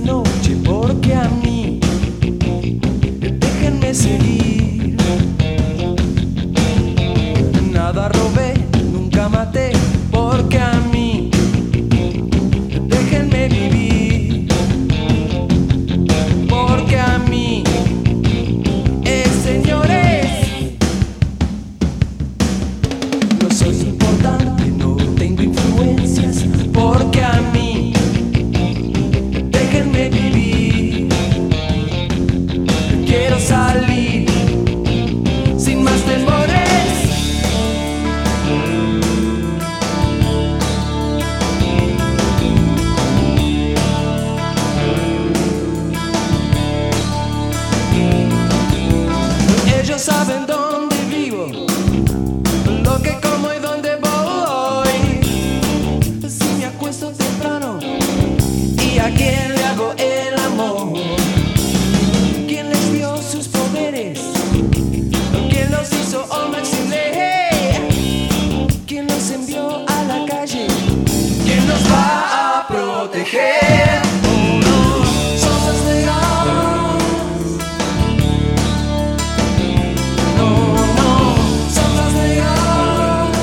noche, porque a mí déjenme seguir. Nada robé, nunca maté, porque a mí déjenme vivir. Porque a mí, señores, no soy importante, no tengo influencias, porque a mí déjenme vivir. Quiero salir sin más temores. Ellos saben dónde vivo, lo que como y dónde voy. Si me acuesto temprano y a quién le hago el amor. ¿Quién les dio sus poderes? ¿Quién los hizo hombres sin ley? ¿Quién los envió a la calle? ¿Quién nos va a proteger? Oh, no, somos negados. No, no, somos negados.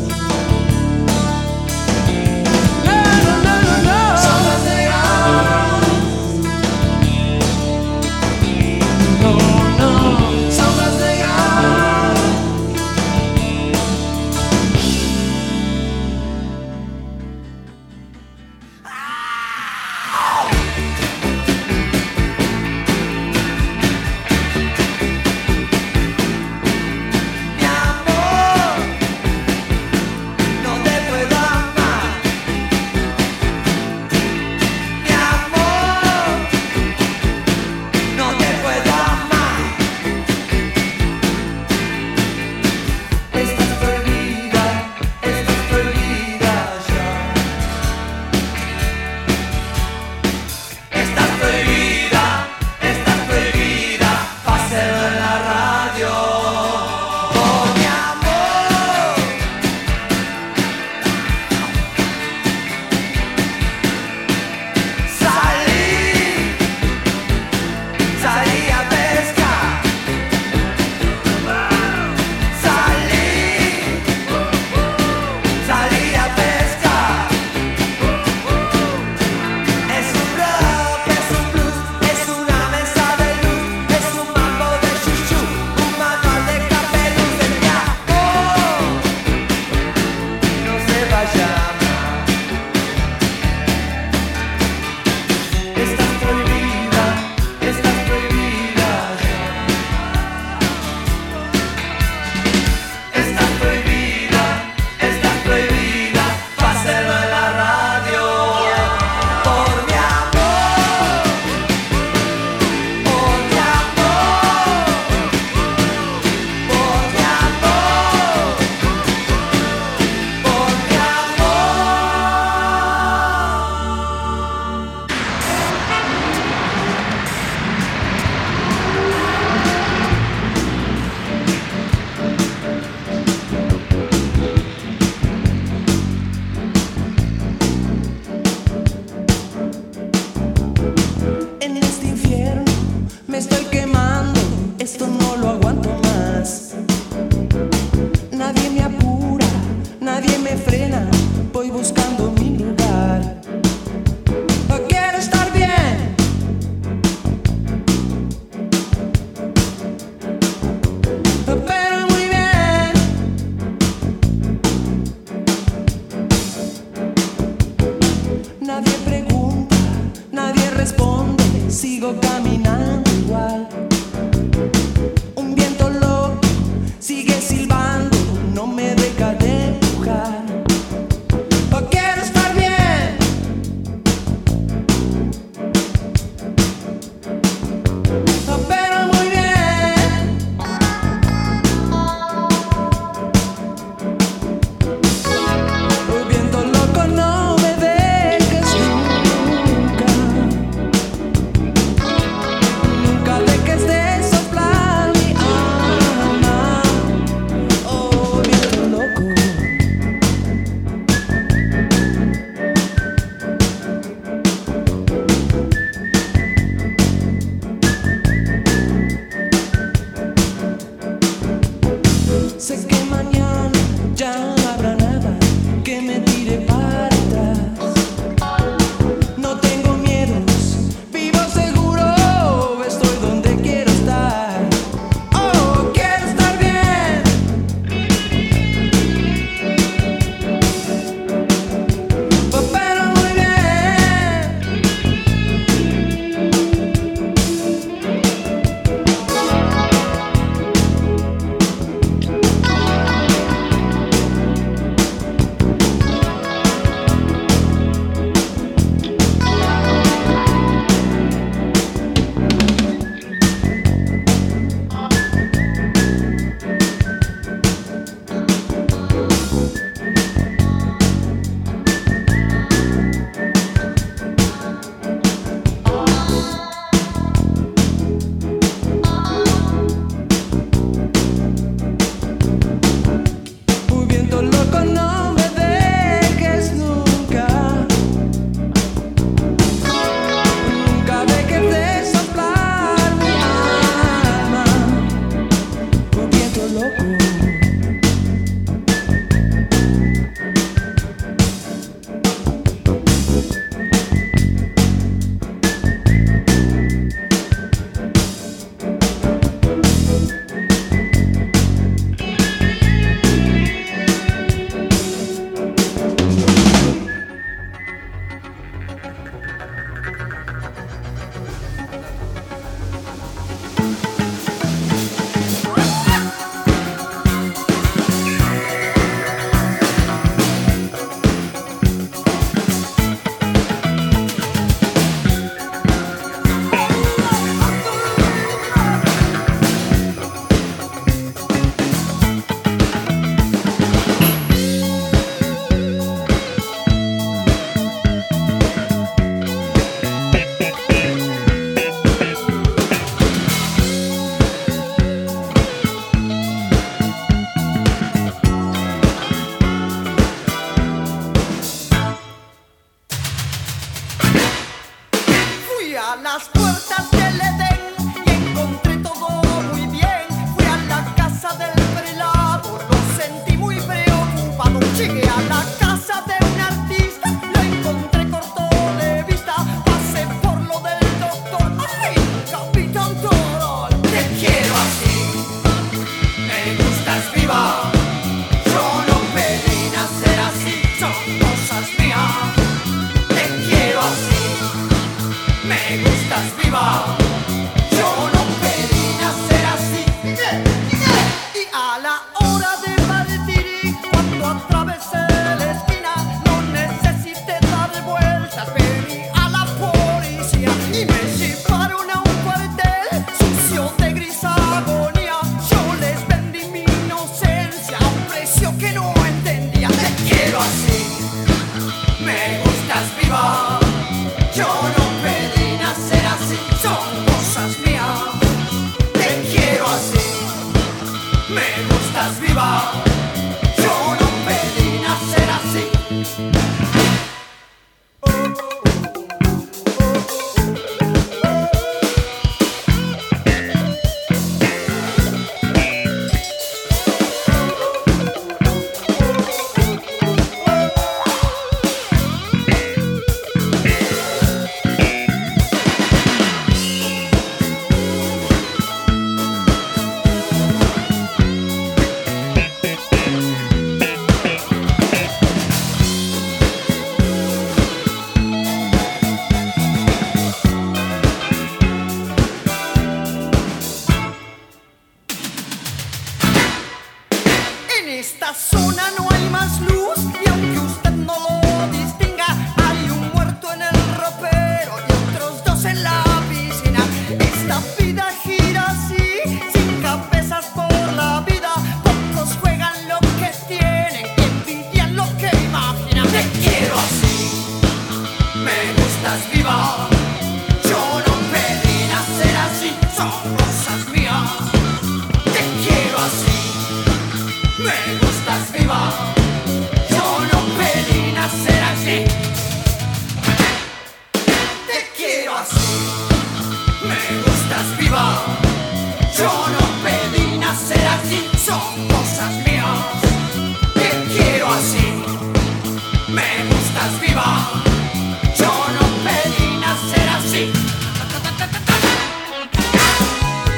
No, no, no, no, no, somos negados. No, no, somos negados. Mi amor, no te puedo amar. Mi amor, no te puedo amar. Estás prohibida ya. Estás prohibida, páselo en la radio. Oh, mi amor. Salí a pescar. Salí a pescar. Es un rock, es un blues, es una mesa de luz, es un mambo de chuchu, un manual de capeluz de mi amor. No se vaya más. Estás prohibida ya. Estás prohibida, páselo en la radio. Por mi amor, por mi amor, por mi amor, por mi amor. En este infierno me estoy quemando, esto no lo aguanto más. Nadie me apura, nadie me frena, voy buscando mi lugar. Quiero estar bien. Pero muy bien. Nadie pregunta, nadie responde, sigo caminando igual. Un viento loco sigue silbando, no me deja de empujar. Quiero estar bien. Pero muy bien. Viento loco, no me dejes nunca. Fui a las puertas del Edén y encontré todo muy bien. Fui a la casa del prelado, lo sentí muy preocupado. Llegué a la casa de un artista, lo encontré corto de vista. Pasé por lo del doctor, ¡ay, Capitán Toro! Te quiero así, me gustas viva. Yo no pedí nacer así, son cosas mías. Te quiero así, me gustas viva. Yo no pedí nacer así. Y a la hora de partir, cuando atravesé la esquina, no necesité dar vueltas, pedí a la policía y me llevaron a un cuartel sucio de gris agonía. Yo les vendí mi inocencia a un precio que no entendía. Te quiero así, me gustas viva. Yo no pedí nacer así, son cosas mías. Te quiero así, me gustas viva. Yo no pedí nacer así. En esta zona no hay más luz y aunque usted no lo distinga, hay un muerto en el ropero y otros dos en la piscina. Esta vida gira así, sin cabezas por la vida. Pocos juegan lo que tienen, envidian lo que imaginan. Te quiero así, me gustas viva. Yo no pedí nacer así, son cosas mías. Te quiero así, me gustas viva. Yo no pedí nacer así. Te quiero así, me gustas viva. Yo no pedí nacer así, son cosas mías. Te quiero así, me gustas viva. Yo no pedí nacer así.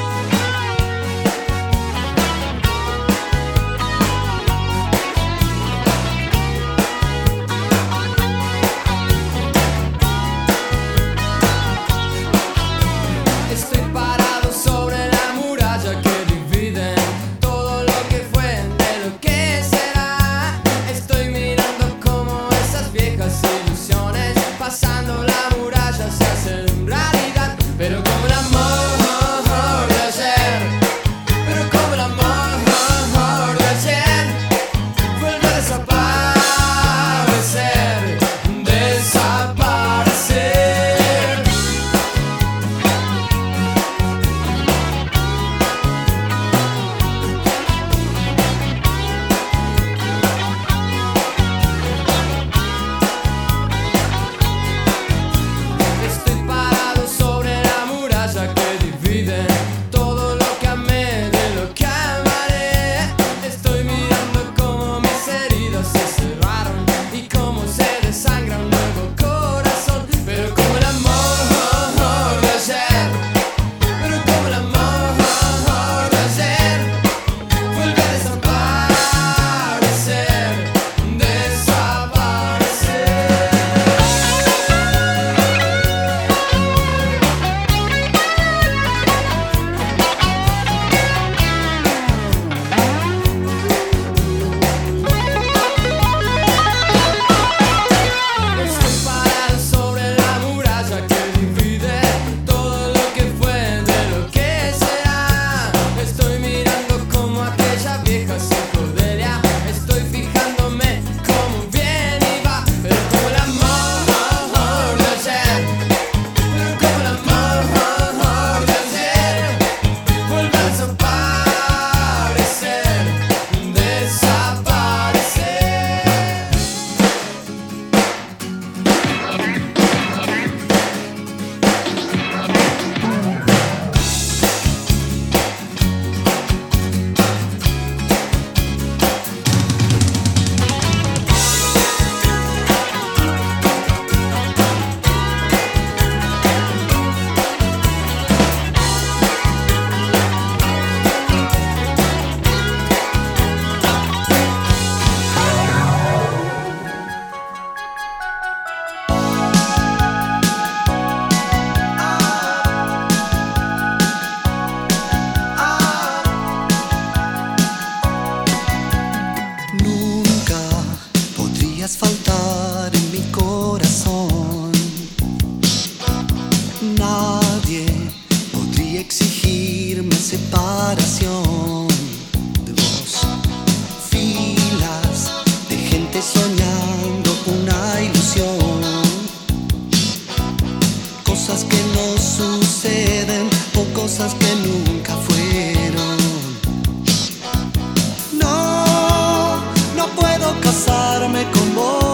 Nadie podría exigirme separación de vos. Filas de gente soñando una ilusión. Cosas que no suceden o cosas que nunca fueron. No, no puedo casarme con vos.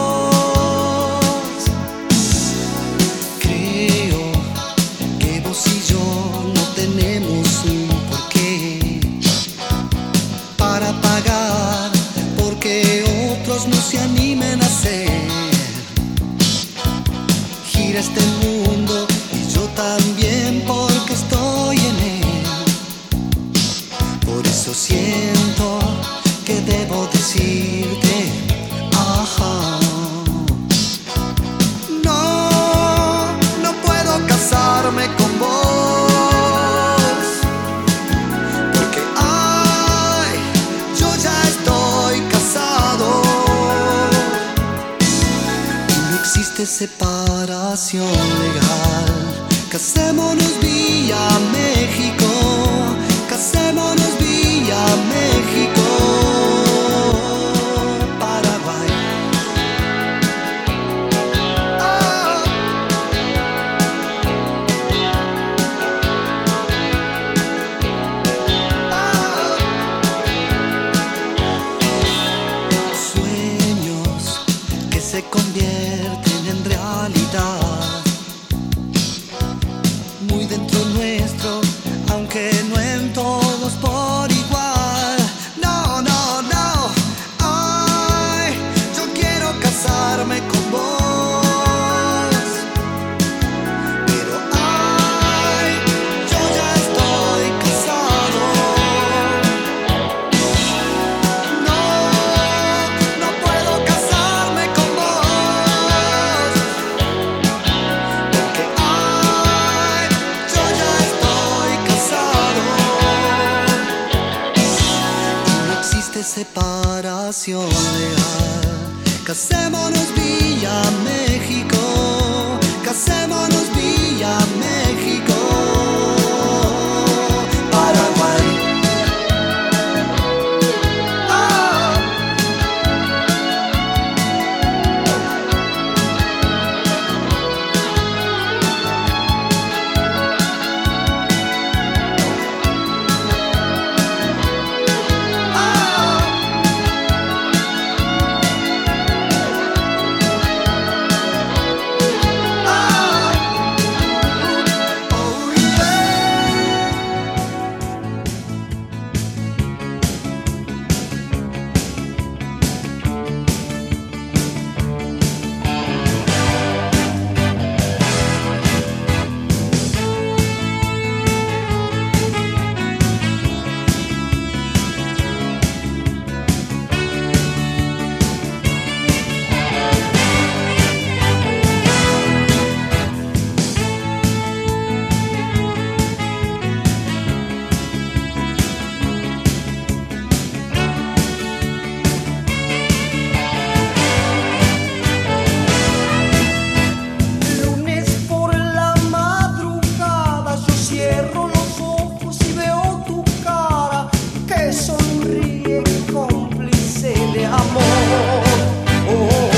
No se animen a hacer gira este mundo y yo también porque estoy en él. Por eso siento que debo decirte, ajá. No, no puedo casarme con vos porque ay, yo ya estoy casado. Existe separación legal. Casémonos vía México. Casémonos vía México. Paraguay. Oh. Oh. Sueños que se convierten en realidad, muy dentro nuestro, aunque no en todos por igual. No, no, no, ay, yo quiero casarme con vos, pero ay, yo ya estoy casado. No, no puedo casarme con vos, porque ay, yo ya estoy casado. Y no existe separación legal. Casémonos vía México. Casémonos vía México. Paraguay. Oh. Lunes por la madrugada yo cierro los ojos y veo tu cara que sonríe cómplice de amor. Oh,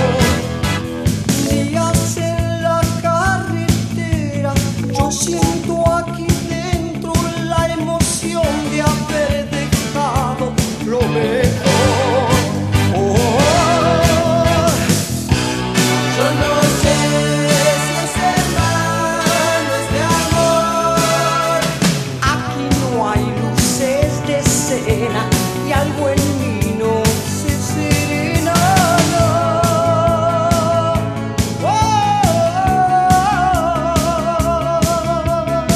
días en la carretera yo siento aquí dentro la emoción de haber dejado lo mejor. Oh, yo no sé si es hermano, es de amor. Aquí no hay luces de escena y algo en mí no se serena. No. Oh.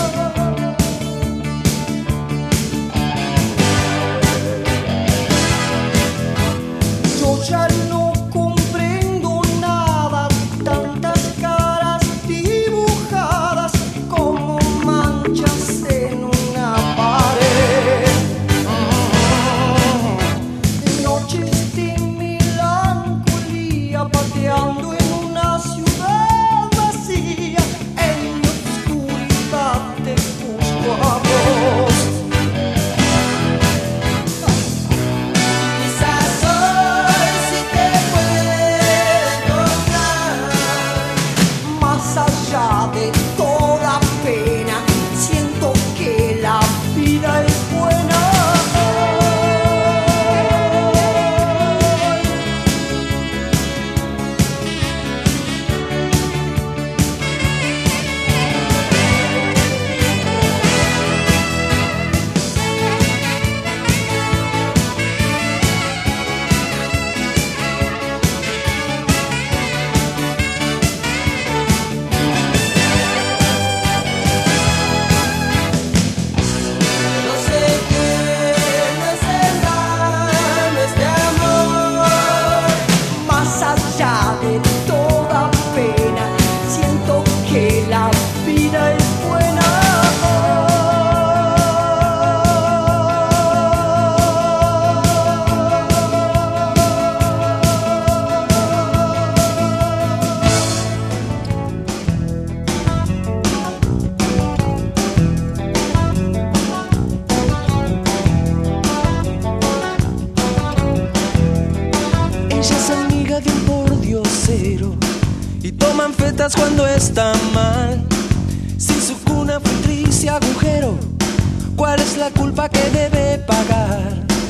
buena es buena. Ella es amiga de un pordiosero y toman fetas cuando está mal. Si su cuna fue triste agujero, ¿cuál es la culpa que debe pagar?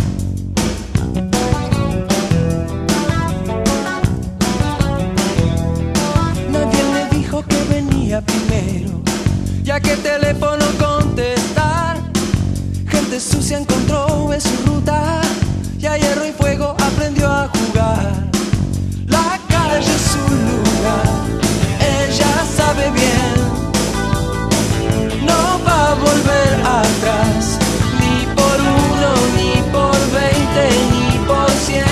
Nadie le dijo que venía primero, ya que teléfono contestar. Gente sucia encontró en su ruta y a hierro y fuego aprendió a jugar. La calle es su lugar, ella sabe bien. No va a volver atrás, ni por uno, ni por 20, ni por 100.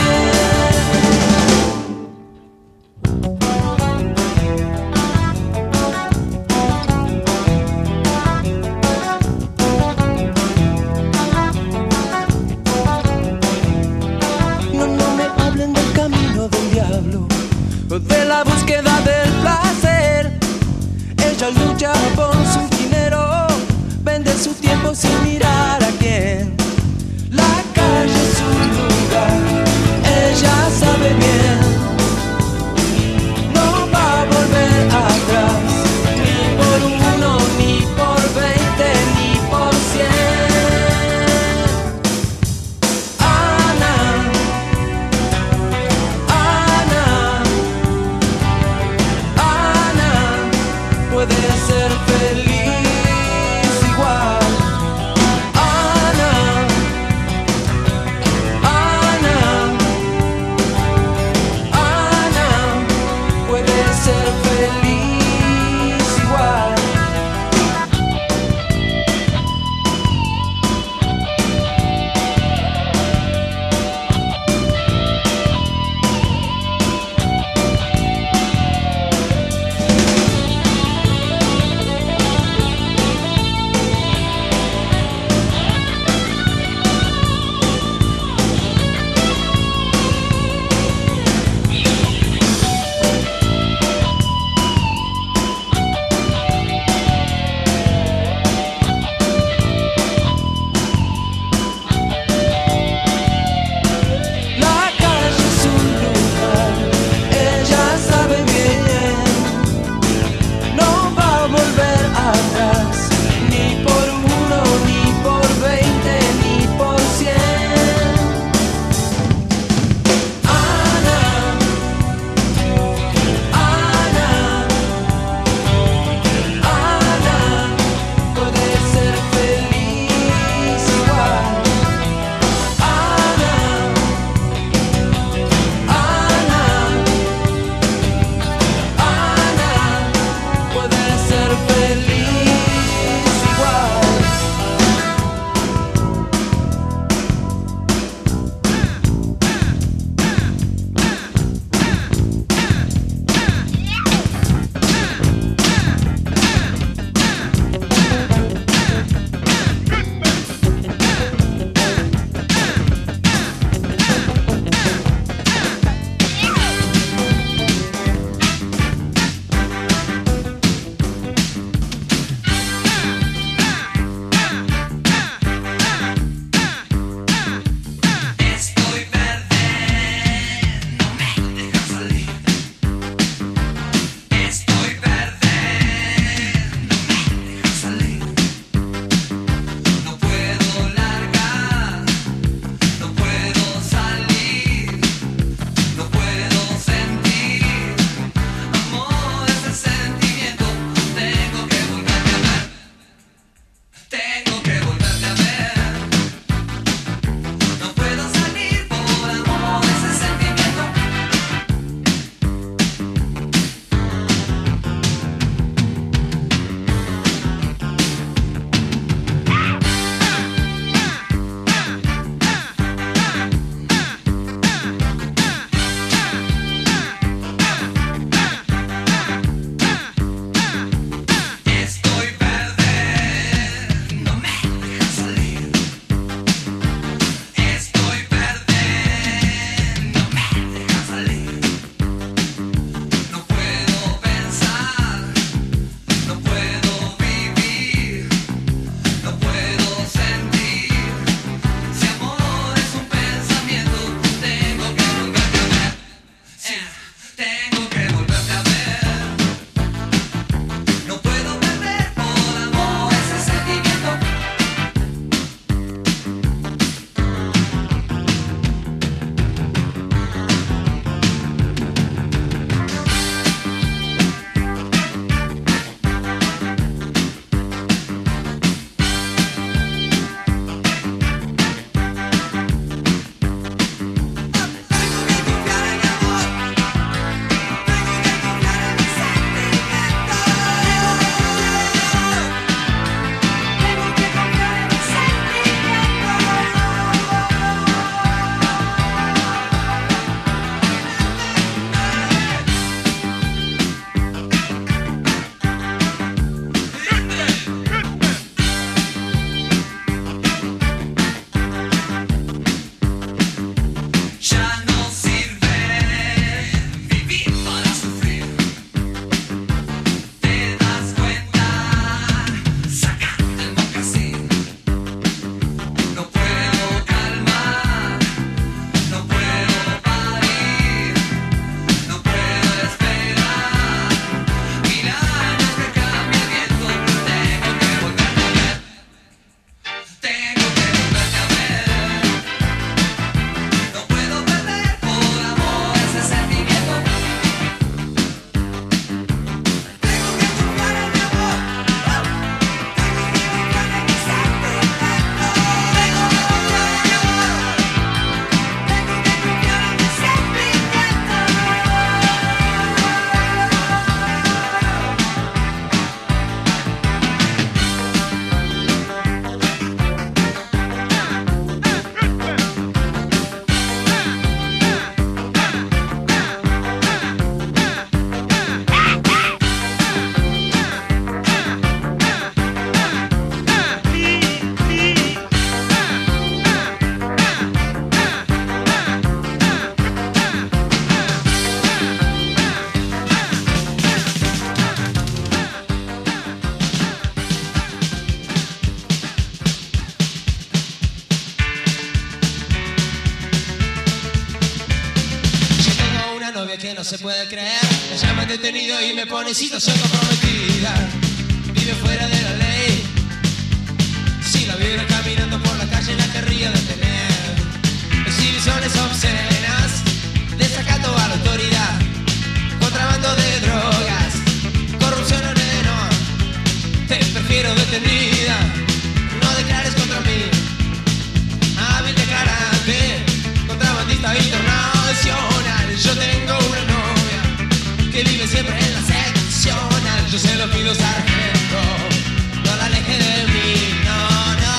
no se puede creer. Me llaman detenido y me pone situación comprometida. Vive fuera de la ley. Si la viera caminando por la calle la querría detener. Exhibiciones obscenas, desacato a la autoridad, contrabando de drogas, corrupción o no. Te prefiero detenida, no declares contra mí. Hábil declarante, contrabandista internacional. Yo tengo una novia que vive siempre en la seccional. Yo se lo pido, sargento, no la aleje de mí, no, no.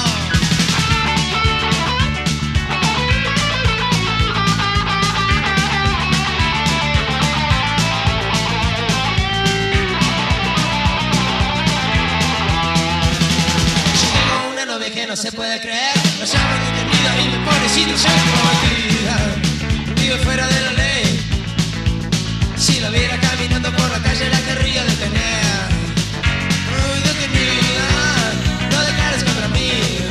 Yo tengo una novia que no se puede creer. Nos llaman detenida y me pone situación comprometida. Vive fuera de la ley. Si la viera caminando por la calle la querría detener. Uy, detenida, no declares contra mí.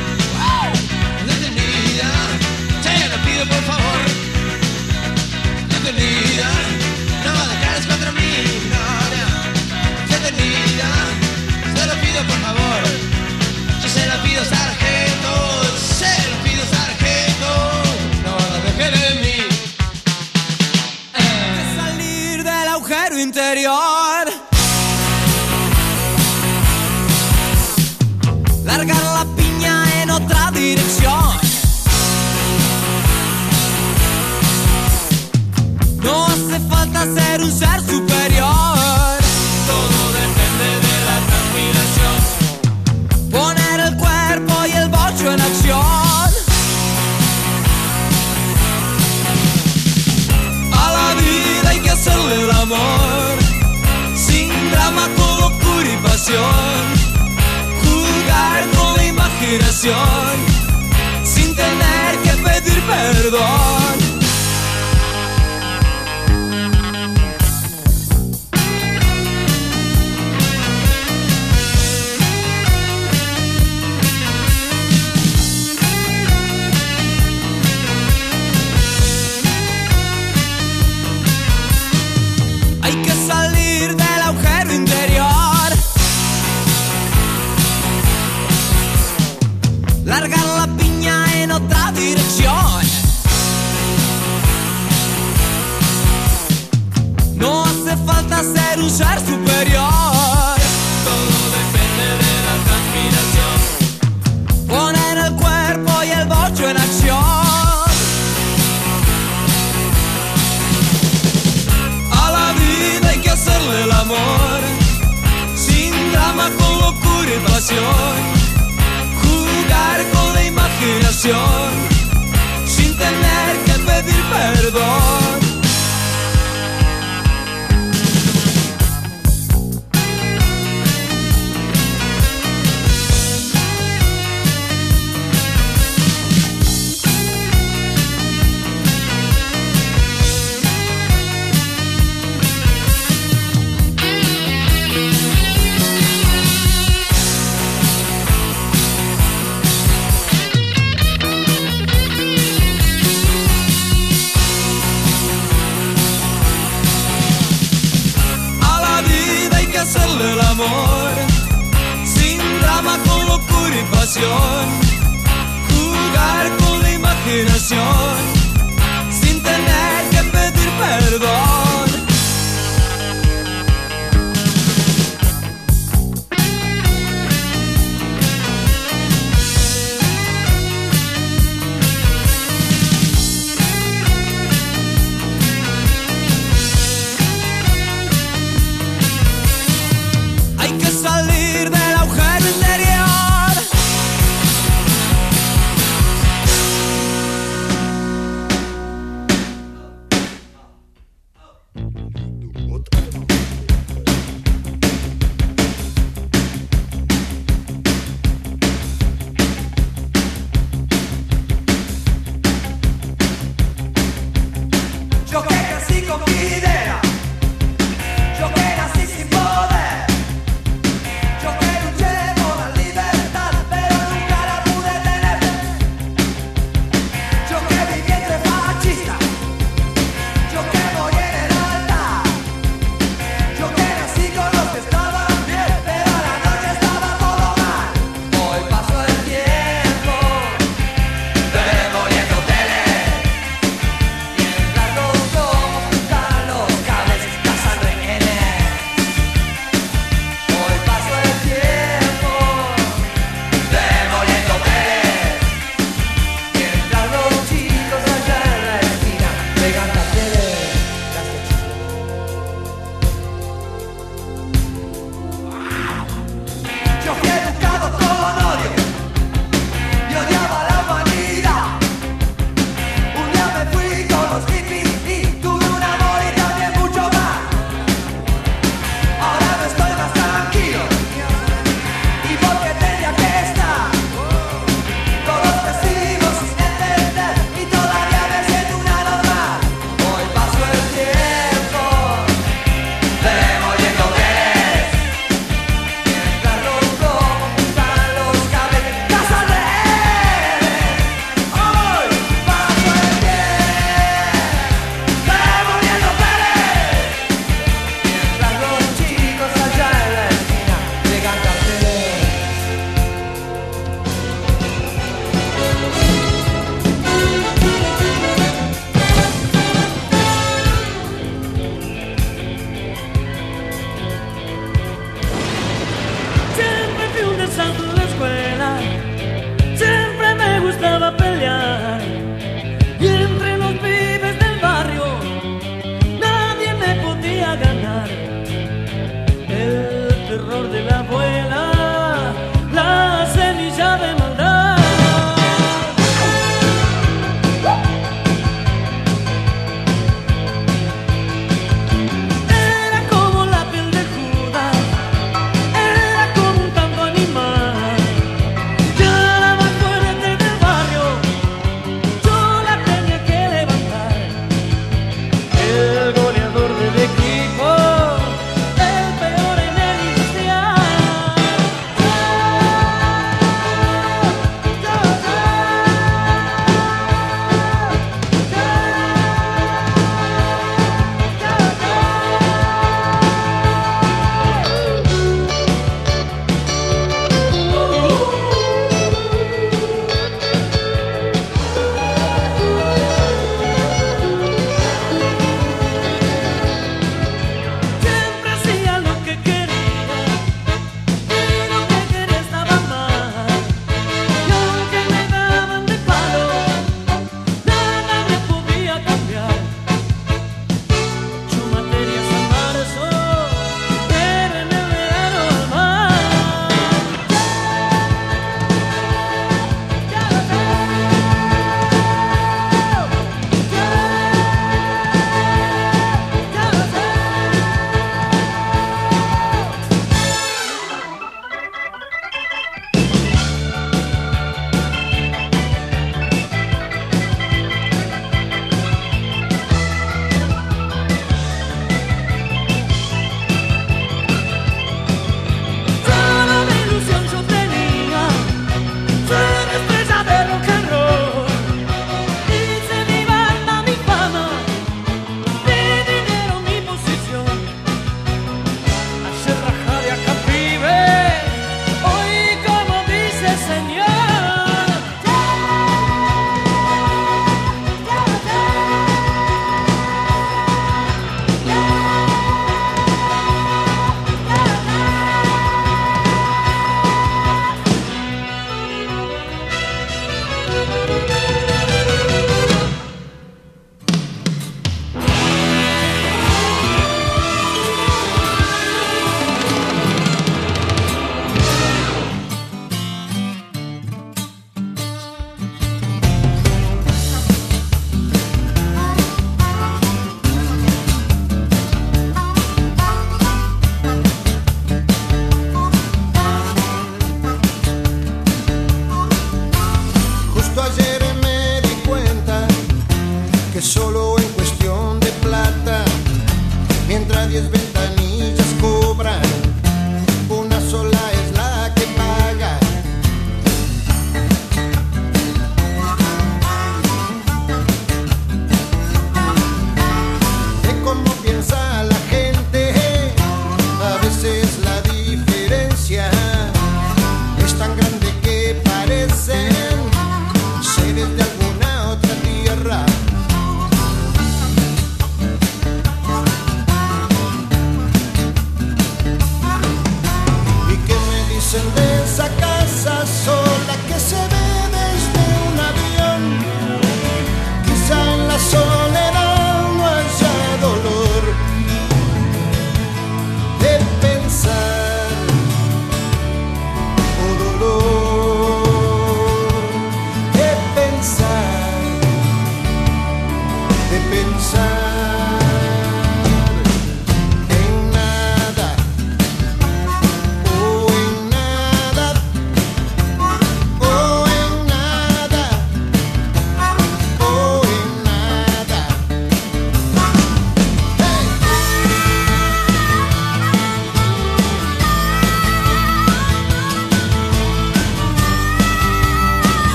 Detenida, te lo pido por favor. Detenida, no declares contra mí. No, no. Detenida, te lo pido por favor. Yo se lo pido, sargento, se lo pido, sargento, no la deje de mí. Salir del agujero interior, largar la piña en otra dirección. No hace falta ser un ser superior. Todo depende de la transpiración. Poner el cuerpo y el bocho en acción. A la vida hay que hacerle el amor, sin drama, con locura y pasión. Jugar con la imaginación, sin tener que pedir perdón. Hay que salir del agujero interior, largar la piña en otra dirección. No hace falta ser un ser superior. Todo depende de la transpiración. Poner el cuerpo y el bocho en acción. A la vida hay que hacerle el amor, sin drama, con locura y pasión. Jugar con la imaginación, sin tener que pedir perdón. Hacerle el amor, sin drama, con locura y pasión. Jugar con la imaginación, sin tener que pedir perdón. Hay que salir del agujero interior.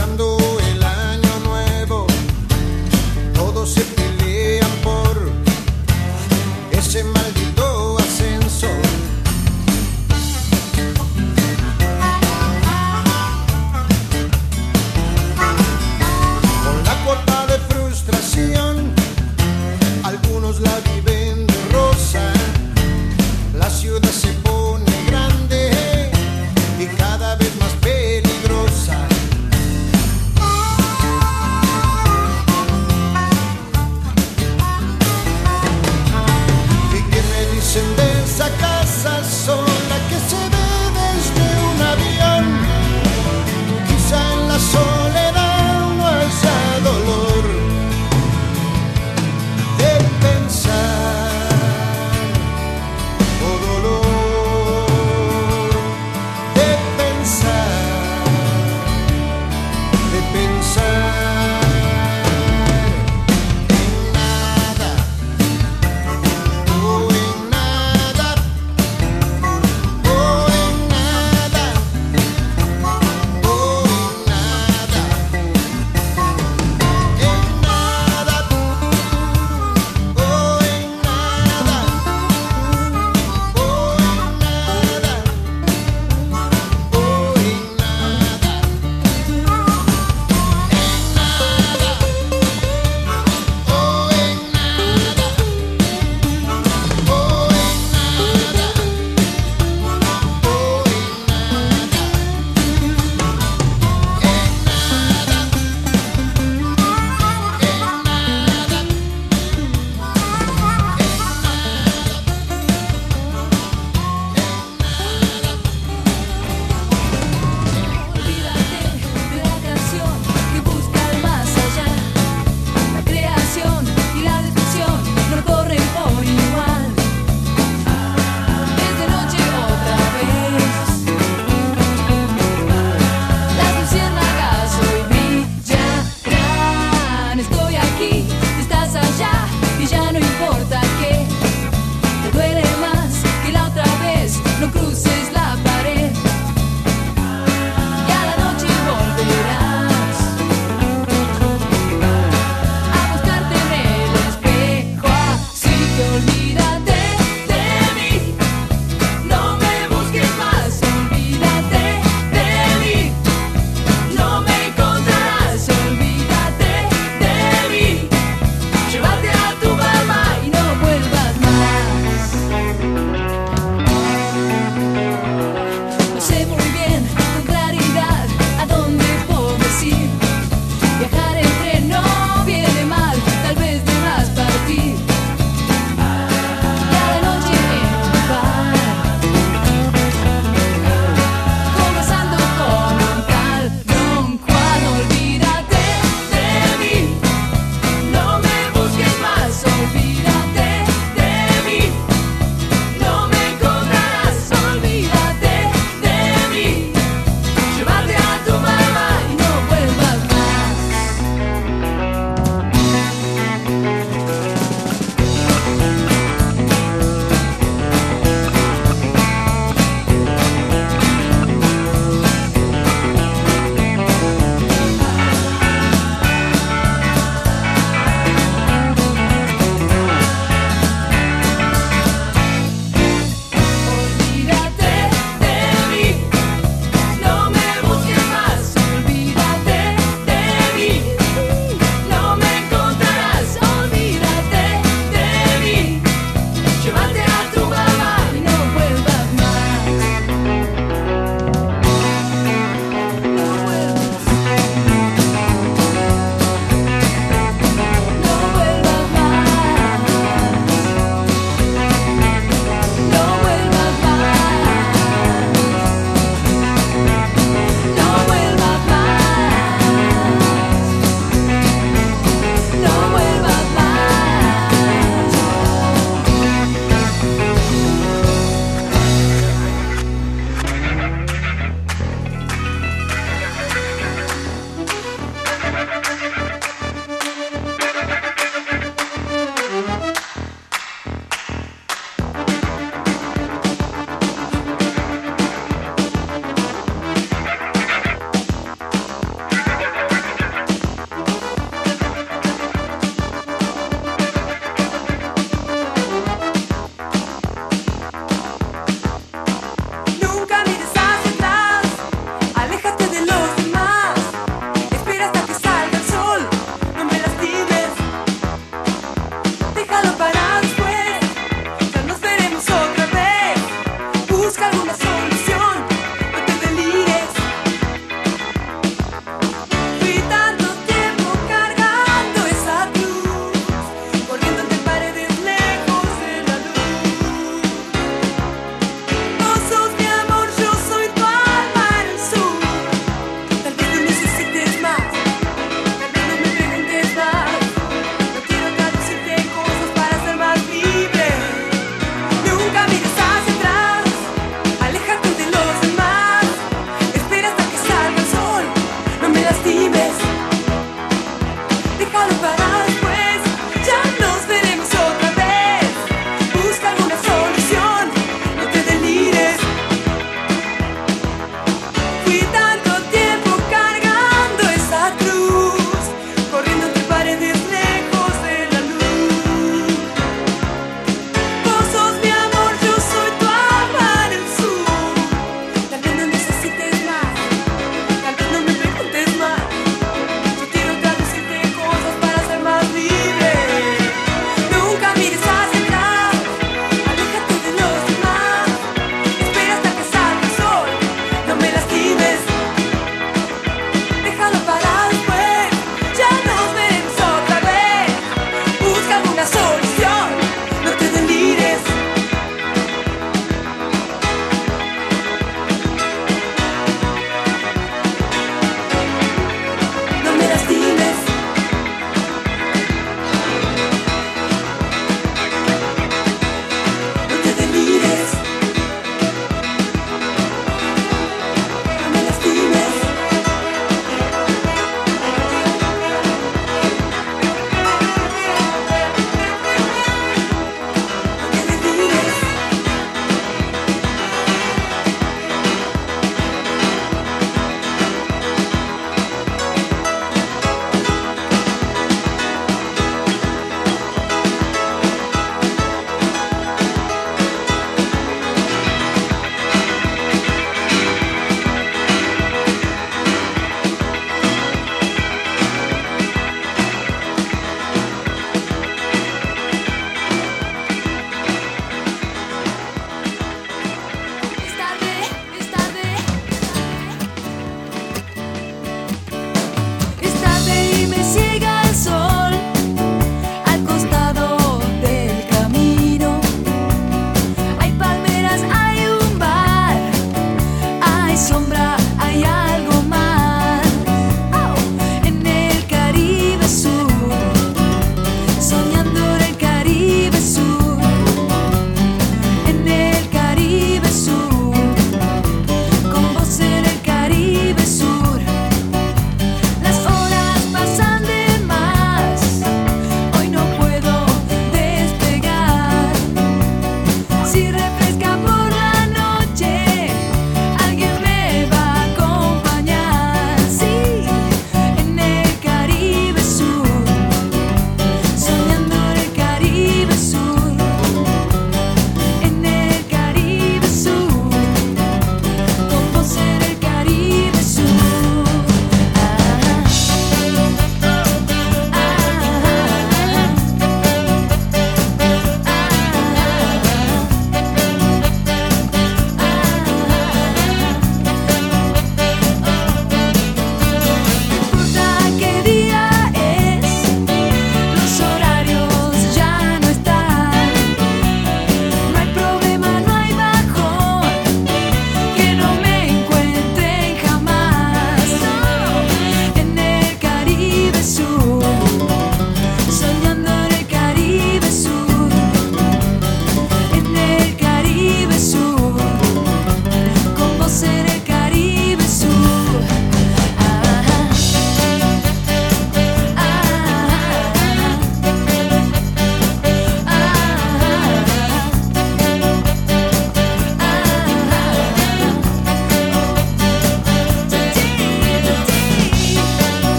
llegando el año nuevo, todos se pelean por ese maldito ascenso. Con la cuota de frustración, algunos la viven de rosa. La ciudad se pone grande y cada vez más peligrosa.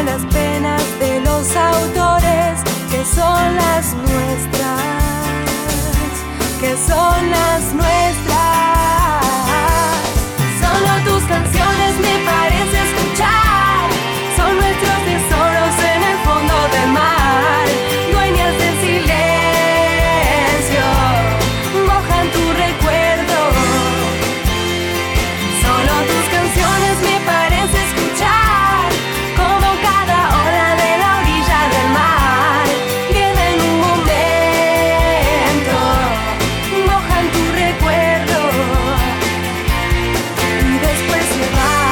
con las penas de los autores que son las nuestras, que son las nuestras. Solo tus canciones me parece escuchar, son nuestros tesoros en el fondo del mar, dueñas del silencio, mojan tu recuerdo. Solo tus canciones me parece escuchar, como cada ola de la orilla del mar, vienen un momento, mojan tu recuerdo y después se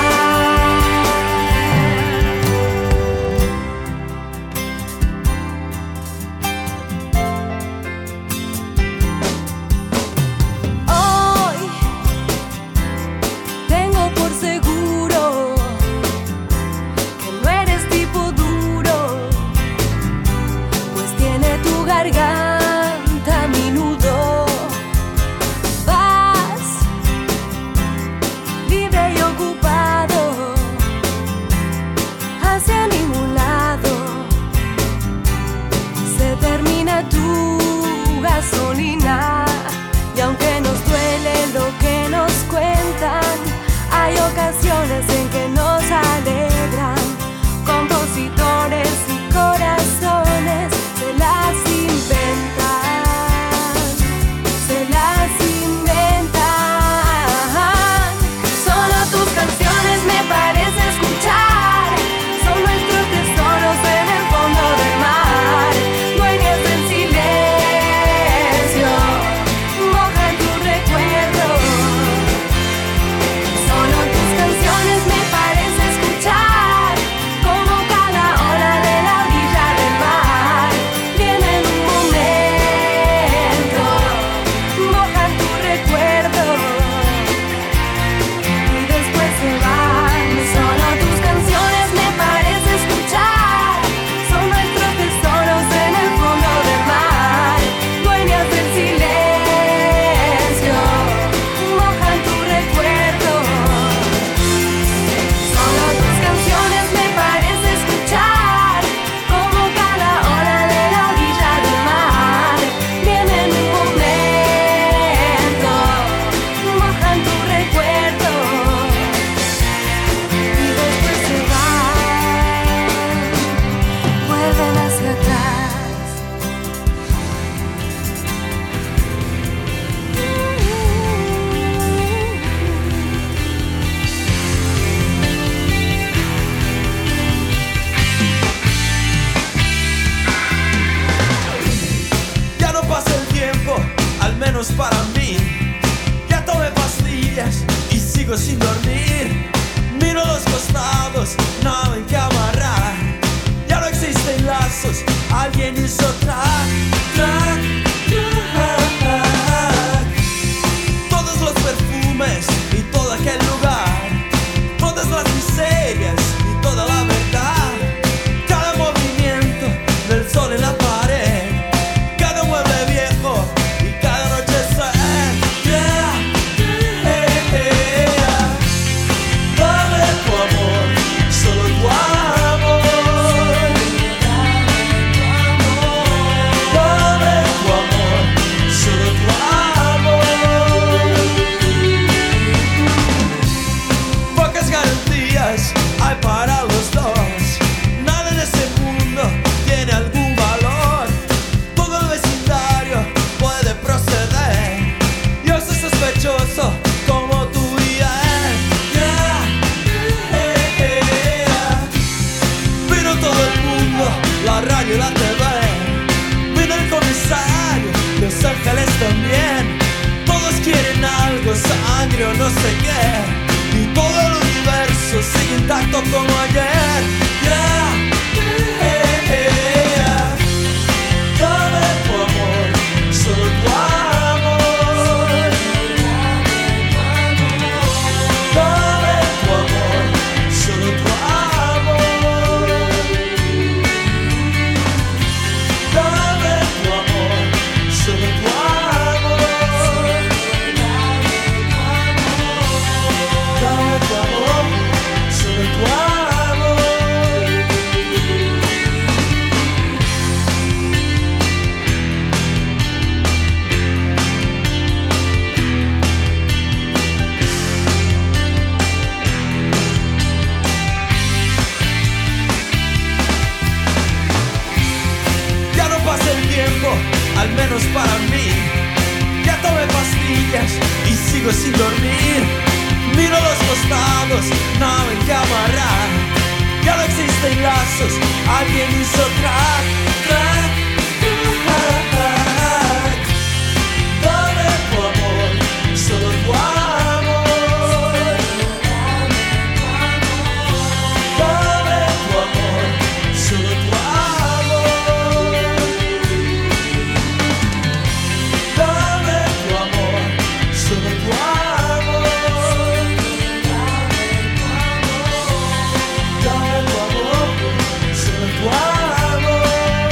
Hoy tengo por seguro que no eres tipo duro, pues tiene tu garganta mi nudo. Vas libre y ocupado hacia ningún lado, se termina tu gasolina. Y aunque nos duele lo que nos cuentan, hay ocasiones en que nos alegran. Compositores y corazones se las inventan, se las inventan. Solo tus canciones me parece escuchar, son nuestros tesoros en el fondo del mar, dueñas del silencio, mojan tu recuerdo. Solo tus canciones me parece escuchar, como cada ola de la orilla del mar, vienen un momento, mojan tu recuerdo y después se van. Solo tus canciones me parece escuchar, son nuestros tesoros en el fondo del mar, dueñas del silencio, mojan tu recuerdo. Solo tus canciones me parece escuchar, como cada ola de la orilla del mar, vienen un momento, mojan tu recuerdo y después se van, vuelven hacia atrás. Ya no pasa el tiempo, al menos para mí. Ya tomé pastillas y sigo sin dormir. Miro los costados, nada en que amarrar. Ya no existen lazos, alguien hizo track. Todos los perfumes y todo aquel lugar, todas las miserias y toda la verdad. Cada movimiento del sol en la pared, cada mueble viejo y cada anochecer. Dame tu amor, solo tu amor. Dame tu amor, solo tu amor. Pocas garantías hay para los dos, nada en este mundo tiene algún valor. Todo el vecindario puede proceder, yo soy sospechoso como tú y él. Vino todo el mundo, la radio y la TV, vino el comisario, los ángeles también. Todos quieren algo, sangre o no sé qué, y todo el universo sigue intacto como ayer. Dame tu amor, solo tu amor. Dame tu amor, solo tu amor. Dame tu amor, solo tu amor. Dame tu amor, solo tu amor. al menos para mí. Ya tomé pastillas y sigo sin dormir. Miro los costados, nada en que amarrar. Ya no existen lazos, alguien hizo crack. Dame tu amor, solo tu amor. Dame tu amor, solo tu amor. Dame tu amor, solo tu amor. Dame tu amor, solo tu amor.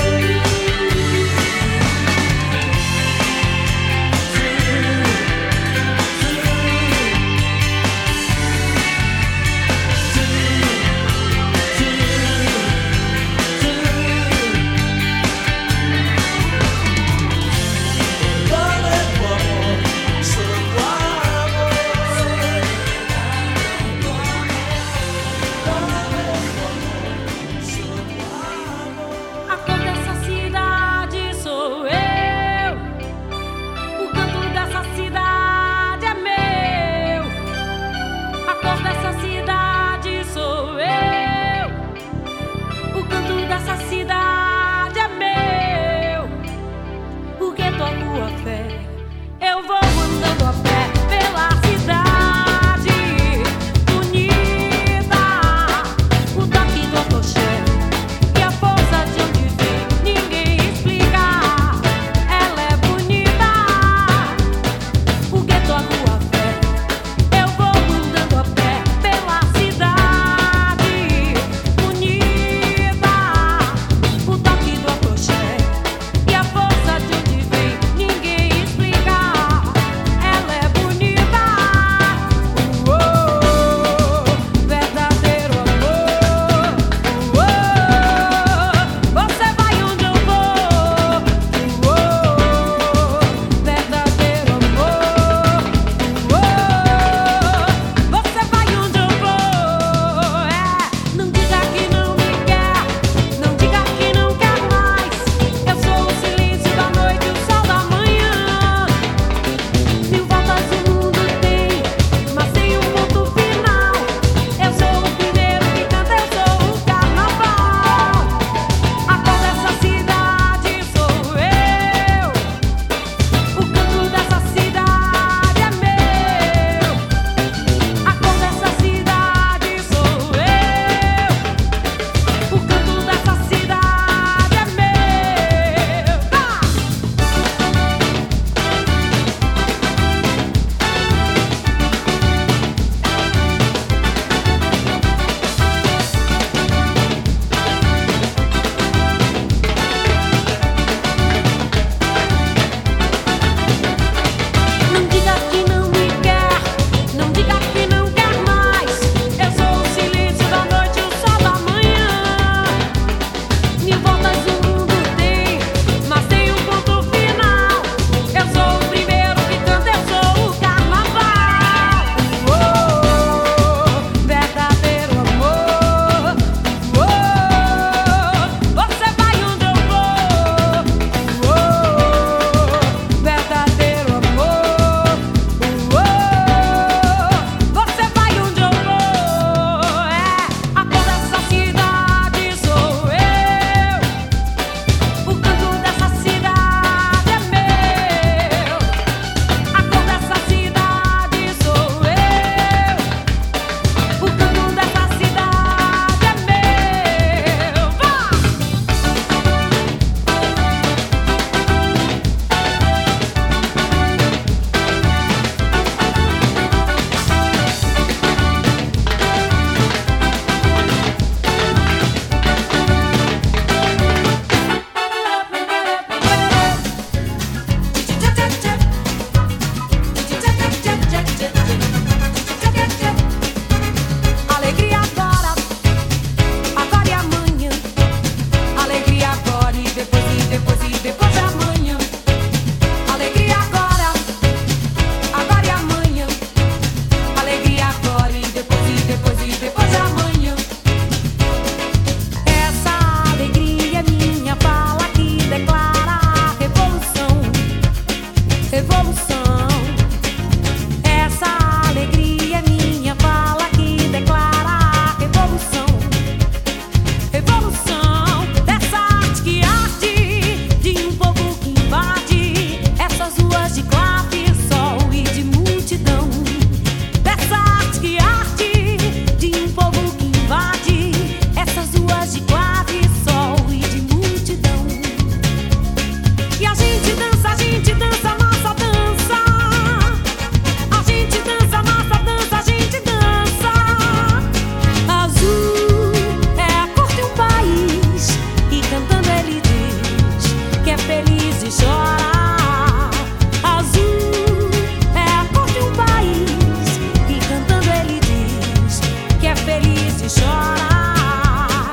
chora.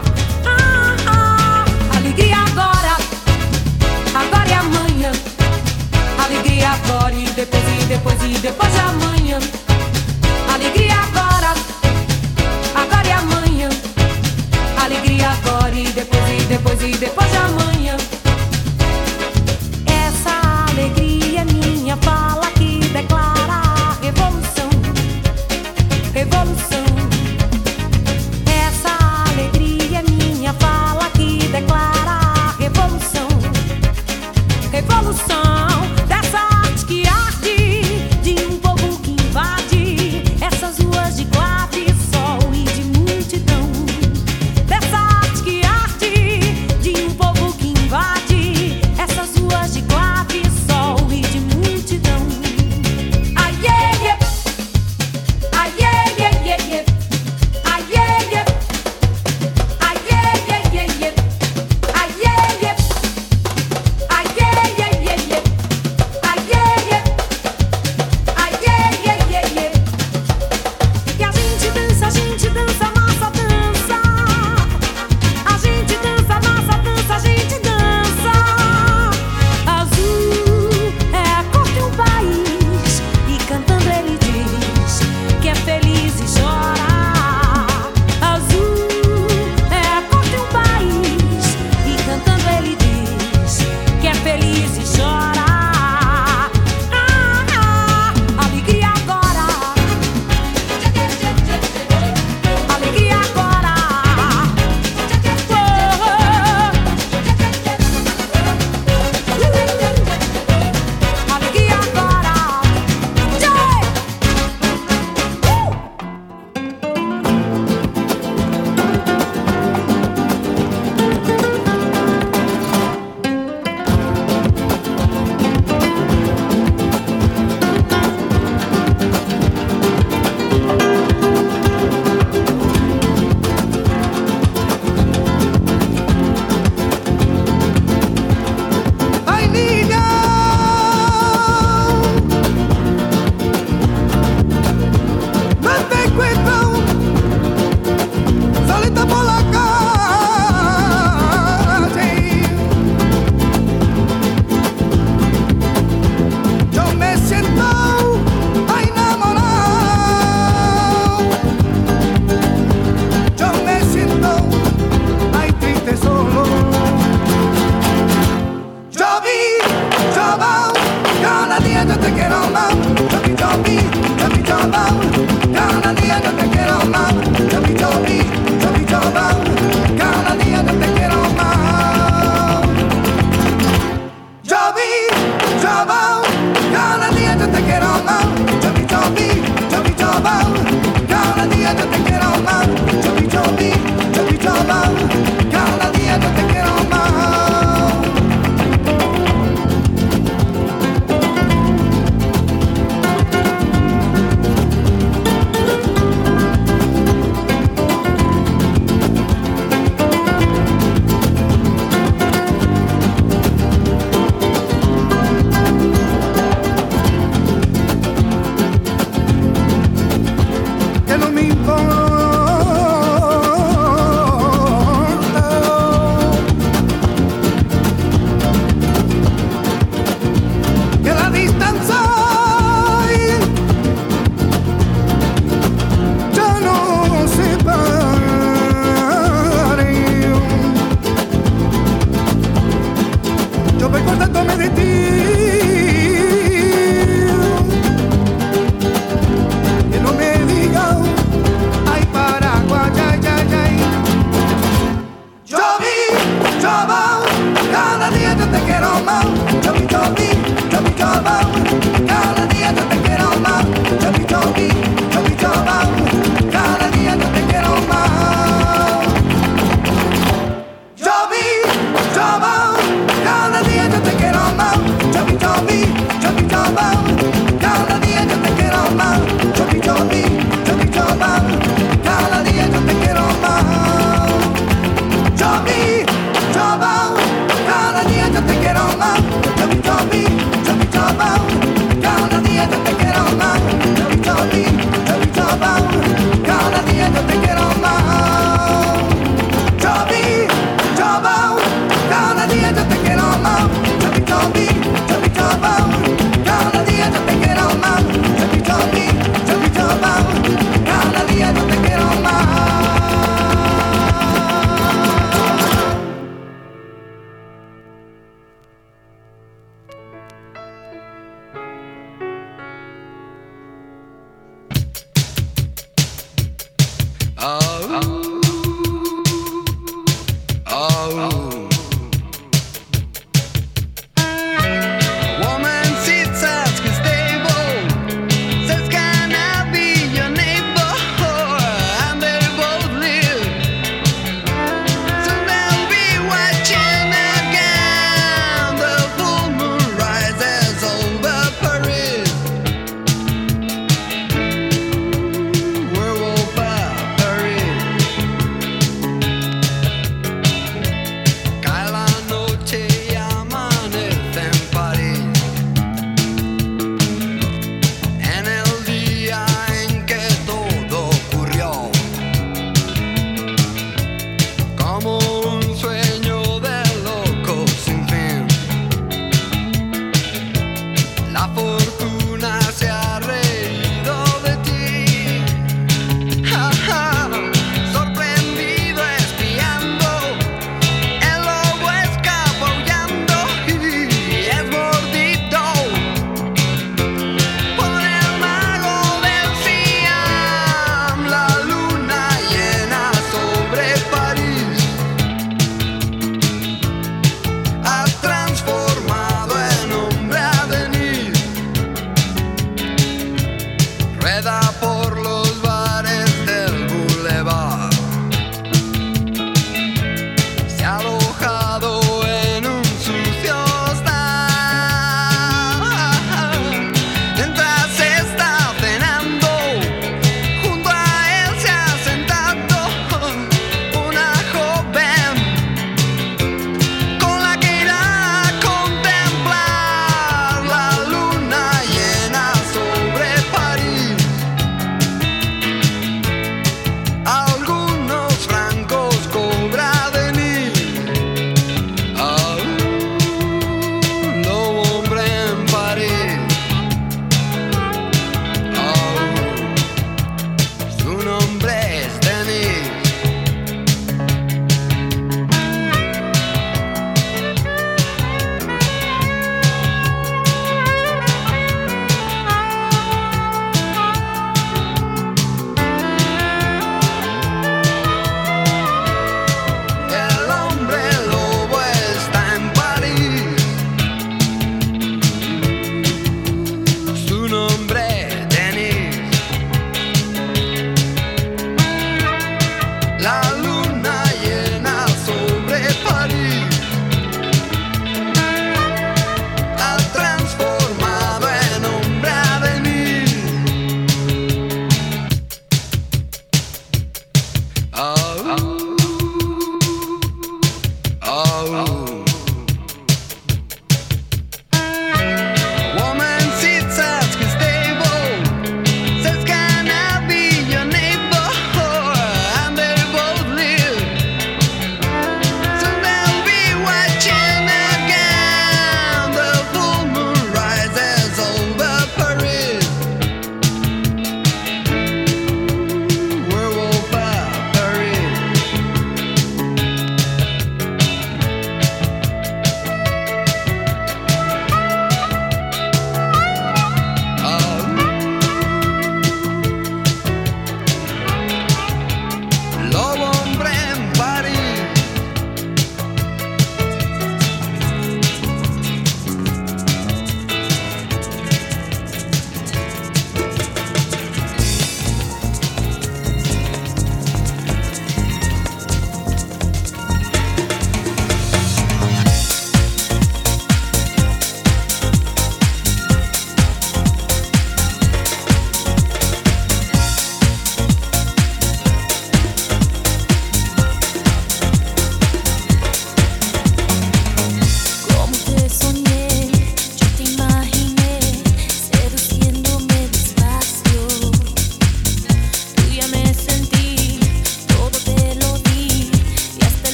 Alegria agora, agora e amanhã. Alegria agora e depois e depois e depois de amanhã. Alegria agora, agora e amanhã. Alegria agora e depois e depois e depois de amanhã. Essa alegria é minha fala que declara revolução, revolução. Essa alegria é minha fala que declara revolução, revolução. Dessa arte que arde de um povo que invade.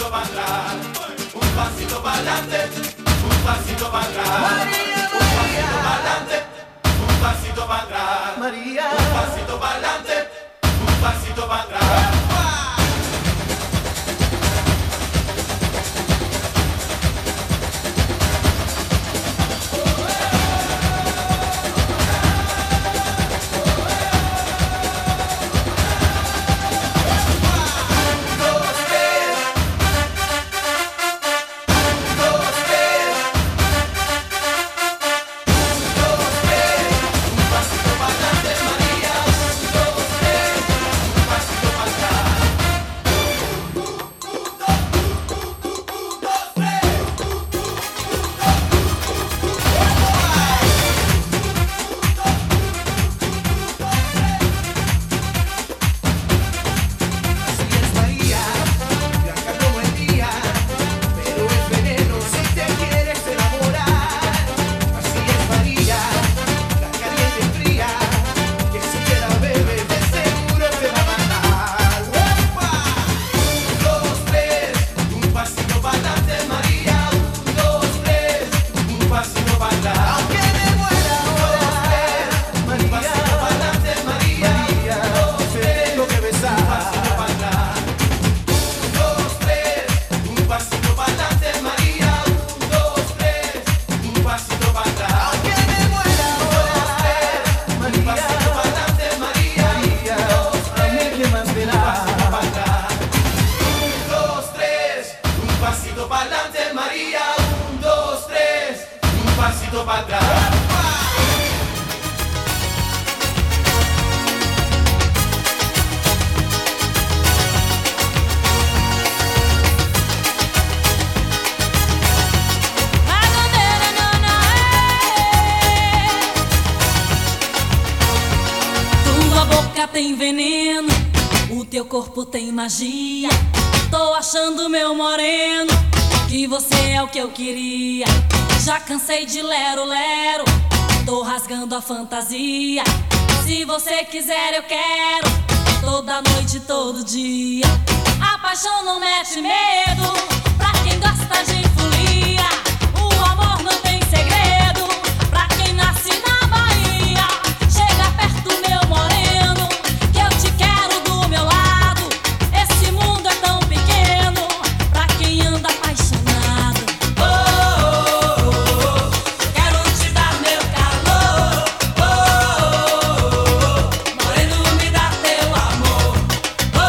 para atrás, un pasito para adelante, un pasito para atrás, María, un pasito para adelante, un pasito para atrás, María, un pasito para adelante, un pasito para atrás. Tem veneno, o teu corpo tem magia. Tô achando, meu moreno, que você é o que eu queria. Já cansei de lero-lero, tô rasgando a fantasia. Se você quiser eu quero, toda noite, todo dia. A paixão não mete medo, pra quem gosta de folia. O amor não tem segredo, pra quem nasce na Bahia. Chega perto, meu moreno, que eu te quero do meu lado. Esse mundo é tão pequeno, pra quem anda apaixonado. Oh, oh, oh, oh, quero te dar meu calor. Oh, oh, oh, moreno, me dá teu amor. Oh,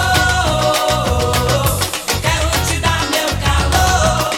oh, oh, quero te dar meu calor.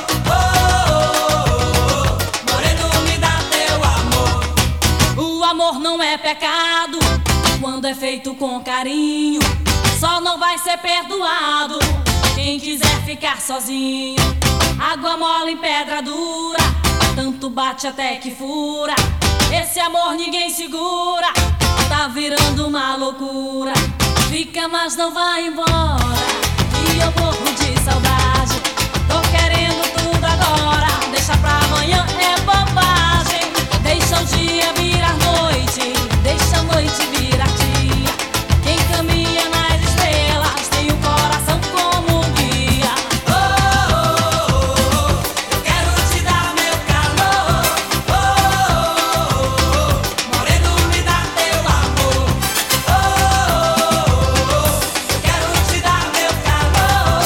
Oh, oh, oh, moreno, me dá teu amor. O amor não é pecado quando é feito com carinho. Só não vai ser perdoado quem quiser ficar sozinho. Água mole em pedra dura, tanto bate até que fura. Esse amor ninguém segura, tá virando uma loucura. Fica, mas não vai embora, e eu morro de saudade. Tô querendo tudo agora, deixa pra amanhã é bobagem. Deixa o dia virar noite, deixa a noite virar dia. Quem caminha nas estrelas tem o coração como um guia. Oh, oh, oh, eu quero te dar meu calor. Oh, oh, oh, moreno, me dá teu amor. Oh, oh, oh, eu quero te dar meu calor.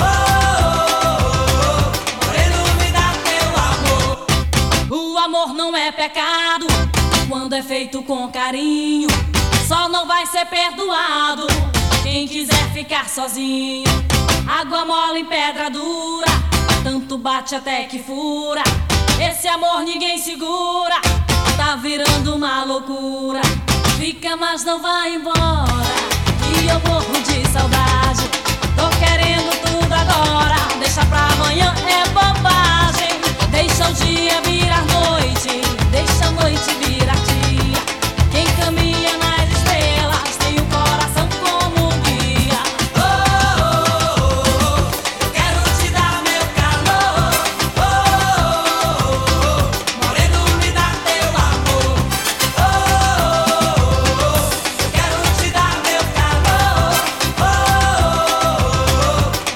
Oh, oh, oh, moreno, me dá teu amor. O amor não é pecado quando é feito com carinho. Só não vai ser perdoado quem quiser ficar sozinho. Água mole em pedra dura, tanto bate até que fura. Esse amor ninguém segura, tá virando uma loucura. Fica, mas não vai embora, e eu morro de saudade. Tô querendo tudo agora, deixa pra amanhã é bobagem. Deixa o dia virar noite, deixa a noite virar dia. Quem caminha nas estrelas tem o coração como um guia. Oh, oh, oh, eu quero te dar meu calor. Oh, oh, oh, moreno, me dá teu amor. Oh, oh, oh, eu quero te dar meu calor. Oh, oh, oh,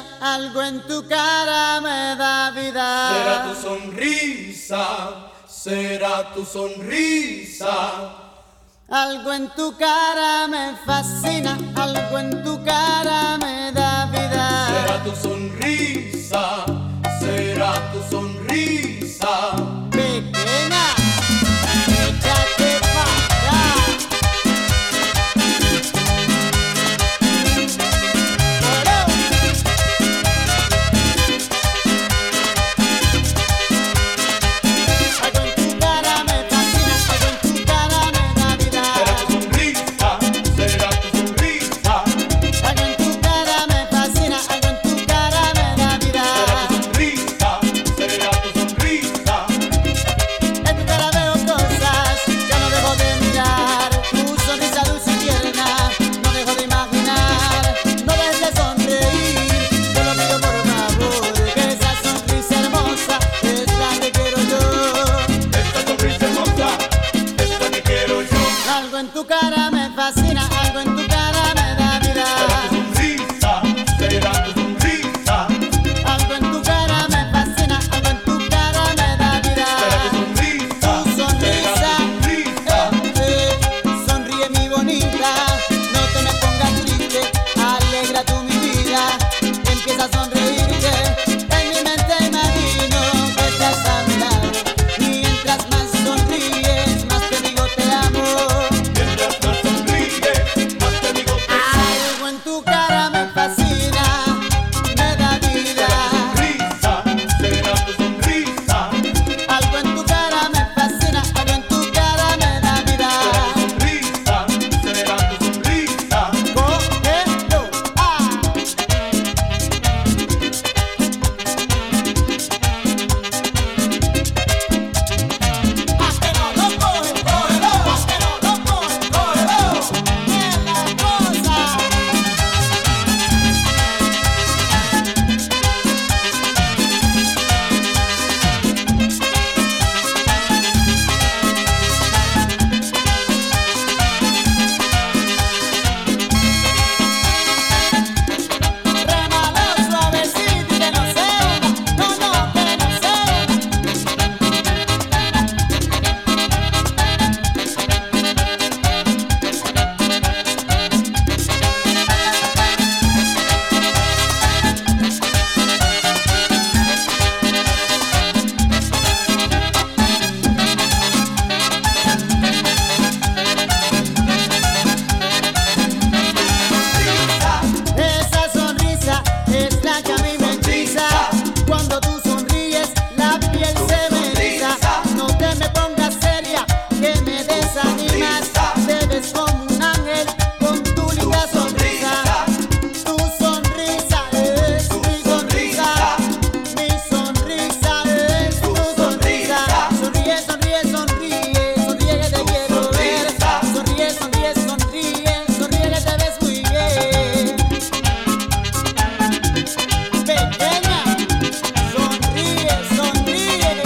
algo en tu cara me da vida. Será tu sonrisa, será tu sonrisa. Algo en tu cara me fascina, algo en tu cara me da vida. Será tu sonrisa, será tu sonrisa. Pequeña, échate pa' allá. Algo en tu cara me fascina, algo en tu cara me da vida. Será tu sonrisa, será tu sonrisa. Algo en tu cara me fascina, algo en tu cara me da vida. Será tu sonrisa, será tu sonrisa. En tu cara veo cosas, ya no dejo de mirar. Tu sonrisa dulce y tierna, no dejo de imaginar. No dejes de sonreír, te lo pido por favor. Que esa sonrisa hermosa es la que quiero yo. Esta sonrisa hermosa es la que quiero yo. Algo en tu cara me fascina, algo en tu cara me da vida. Será tu sonrisa, será tu sonrisa. Algo en tu cara me fascina, algo en tu cara me da vida. Será tu sonrisa, Tu sonrisa, sonríe mi bonita, no te me pongas triste, alegra tú mi vida, empieza a sonreírte, en mi mente imagino que estás a mi lado, mientras más sonríes, más te digo te amo. Mientras más sonríes, más te digo te amo. Algo en tu cara me fascina, me da vida. Sonrisa, será tu sonrisa. Algo en tu cara me fascina, algo en tu cara me da vida. Sonrisa, será tu sonrisa. Cógelo, haz que no lo coge, cógelo, haz que no lo coge, cógelo. Es la cosa. Rémalo suavecito y que no se hunda, no, no, que no se hunda. Esa sonrisa es la que a mí me hechiza. Cuando tú sonríes, la piel se me eriza. No te me pongas seria, que me desanimas. Te ves como un ángel con tu linda sonrisa. Tu sonrisa es mi sonrisa. Mi sonrisa es tu sonrisa. Sonríe, sonríe, sonríe. Sonríe que te quiero ver. Sonríe, sonríe, sonríe. Sonríe que te ves muy bien. Pequeña, sonríe, sonríe.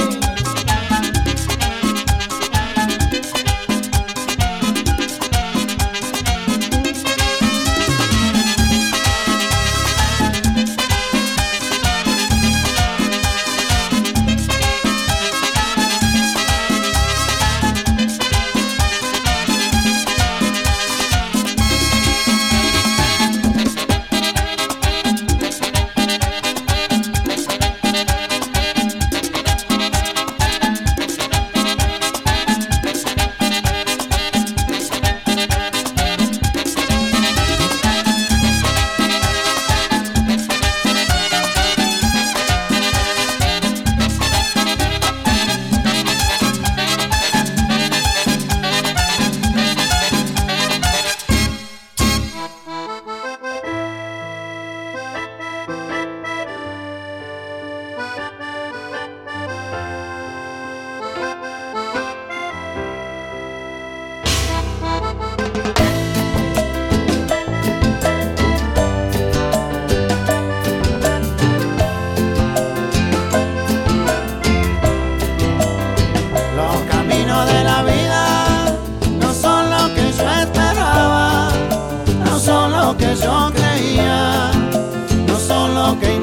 que yo creía, no son lo que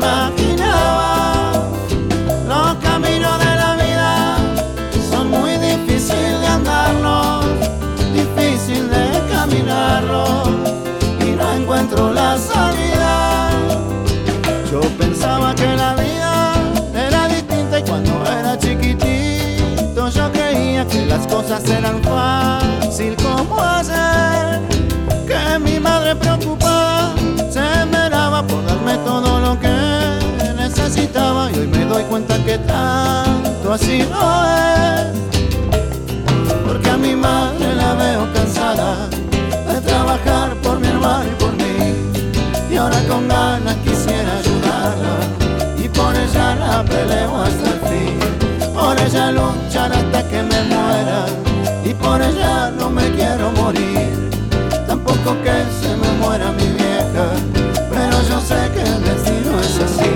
yo creía que las cosas eran fácil como hacer, que mi madre preocupada se esmeraba por darme todo lo que necesitaba, y hoy me doy cuenta que tanto así no es, porque a mi madre la veo cansada de trabajar por mi hermano y por mí, y ahora con ganas quisiera ayudarla, y por ella la peleo hasta el fin, por ella luchar hasta que me muera, y por ella no me quiero morir, tampoco que se me muera mi vieja, pero yo sé que el destino es así.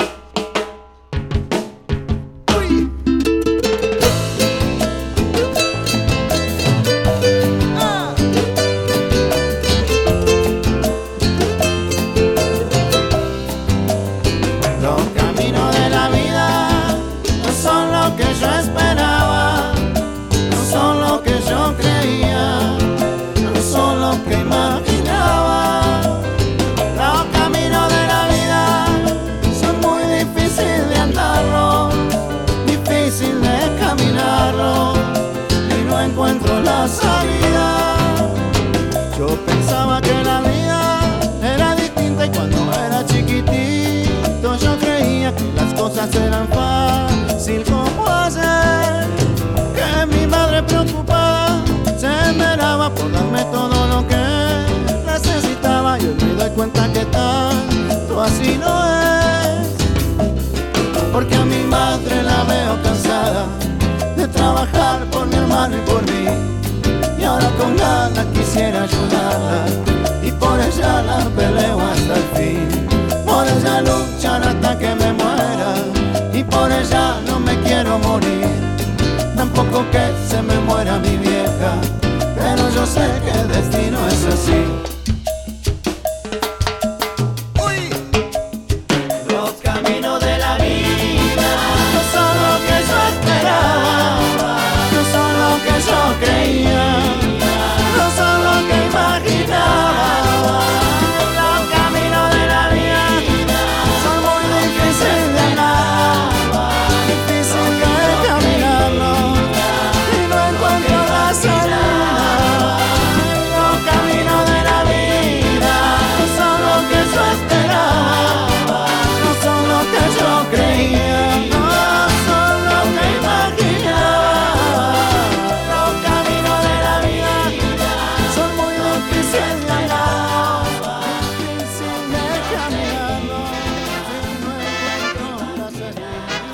Yo pensaba que la vida era distinta, y cuando era chiquitito yo creía que las cosas eran fácil como hacer, que mi madre preocupada se esmeraba por darme todo lo que necesitaba, y hoy me doy cuenta que tanto así no es, porque a mi madre la veo cansada de trabajar por mi hermano y por mí, y ahora con ganas quisiera ayudarla, y por ella la peleo hasta el fin, por ella luchar hasta que me muera, y por ella no me quiero morir, tampoco que se me muera mi vieja, pero yo sé que el destino es así. Los caminos de la vida no son lo que yo esperaba, no son lo que yo creía, no son lo que imaginaba. Los caminos de la vida son muy difíciles de andar, difícil de caminarlo, y no encuentro la salida. Los caminos de la vida no son lo que yo esperaba, no son lo que yo creía, no son lo que imaginaba. Los caminos de la vida son muy difíciles de andar, difícil de caminarlo, y no encuentro la salida.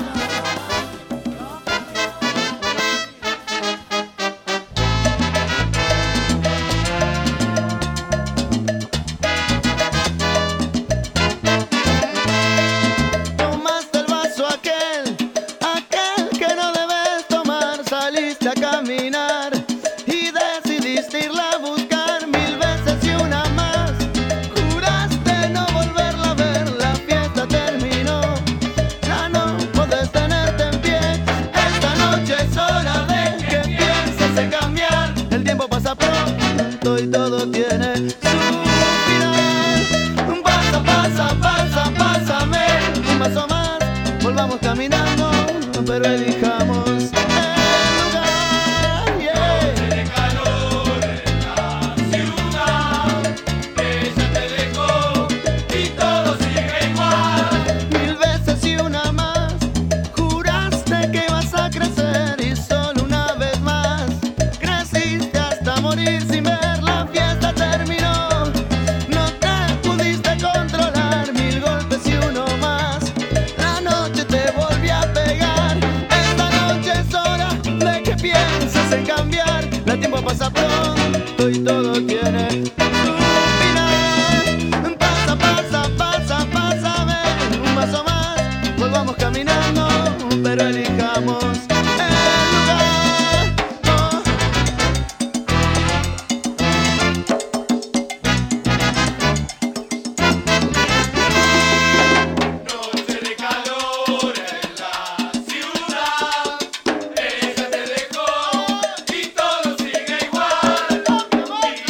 Tomaste el vaso aquel que no debes tomar, saliste a caminar y decidiste irla a buscar 1000 veces y una más. Juraste no volverla a ver, la fiesta terminó, ya no podés tenerte en pie. Esta noche es hora de que pienses en cambiar. El tiempo pasa pronto y todo tiene su final. Pásame un paso más, volvamos caminando, pero elijamos el lugar. Yeah. De calor en la ciudad, ella te dejó y todo sigue igual. 1000 veces y una más, juraste que ibas a crecer, y solo una vez más creciste hasta morir sin ver. La fiesta terminó, no te pudiste controlar, 1000 golpes y uno más, la noche te volvió a pegar. Esta noche es hora de que pienses en cambiar. El tiempo pasa pronto y todo tiene su final. Pásame un paso más, volvamos caminando, pero elijamos el lugar. Oh. Noche de calor en la ciudad, ella te dejó y todo sigue igual. 1000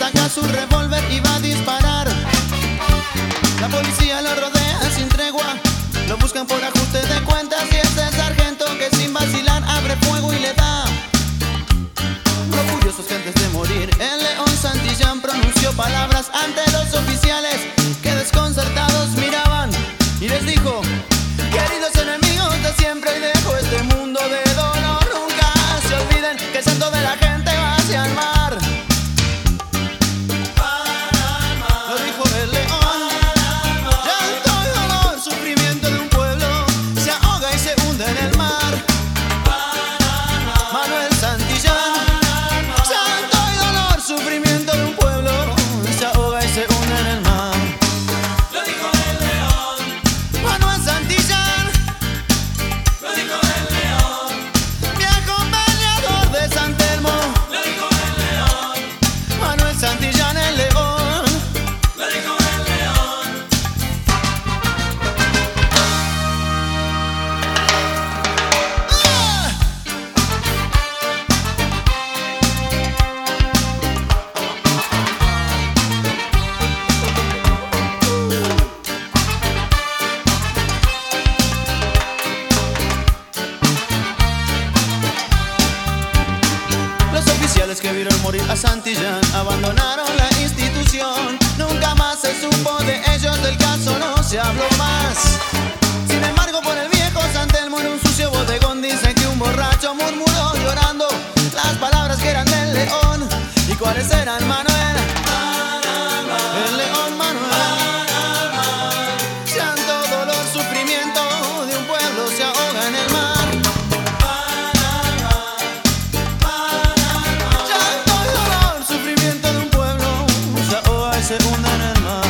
saca su revólver y va a disparar. La policía lo rodea sin tregua, lo buscan por ajuste de cuentas y es el sargento que sin vacilar abre fuego y le da. Orgullosos que antes de morir, el León Santillán pronunció palabras ante los oficiales que desconcertados miraban y les dijo: queridos enemigos de siempre y dejo este mundo de dolor. Nunca se olviden que el santo de la gente va hacia el mar. Lo dijo el león. Llanto y dolor, sufrimiento de un pueblo se ahoga y se hunde en el mar. Manuel Santillán. Llanto y dolor, sufrimiento de un pueblo se ahoga y se hunde en el mar. Lo dijo el león. Manuel Santillán. Lo dijo el león. Viejo peleador de San Telmo. Lo dijo el león. Manuel Santillán el león. Lo dijo el león. Los oficiales que vieron morir a Santillán abandonaron la institución. Nunca más se supo de ellos, del caso no se habló más. Sin embargo, por el viejo San Telmo en un sucio bodegón dicen que un borracho murmuró llorando las palabras que eran del león. ¿Y cuáles eran, Manuel? El león Manuel. Llanto, dolor, sufrimiento de un pueblo se ahoga en el mar. Llanto y dolor, sufrimiento de un pueblo se ahoga y se hunde en el mar.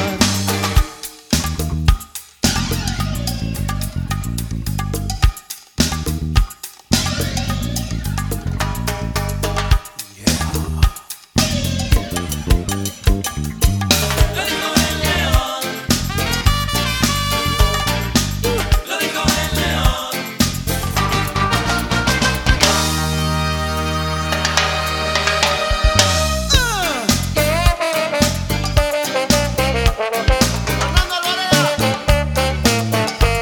Lo dijo el león. Lo dijo el león. Fernando Alvarez.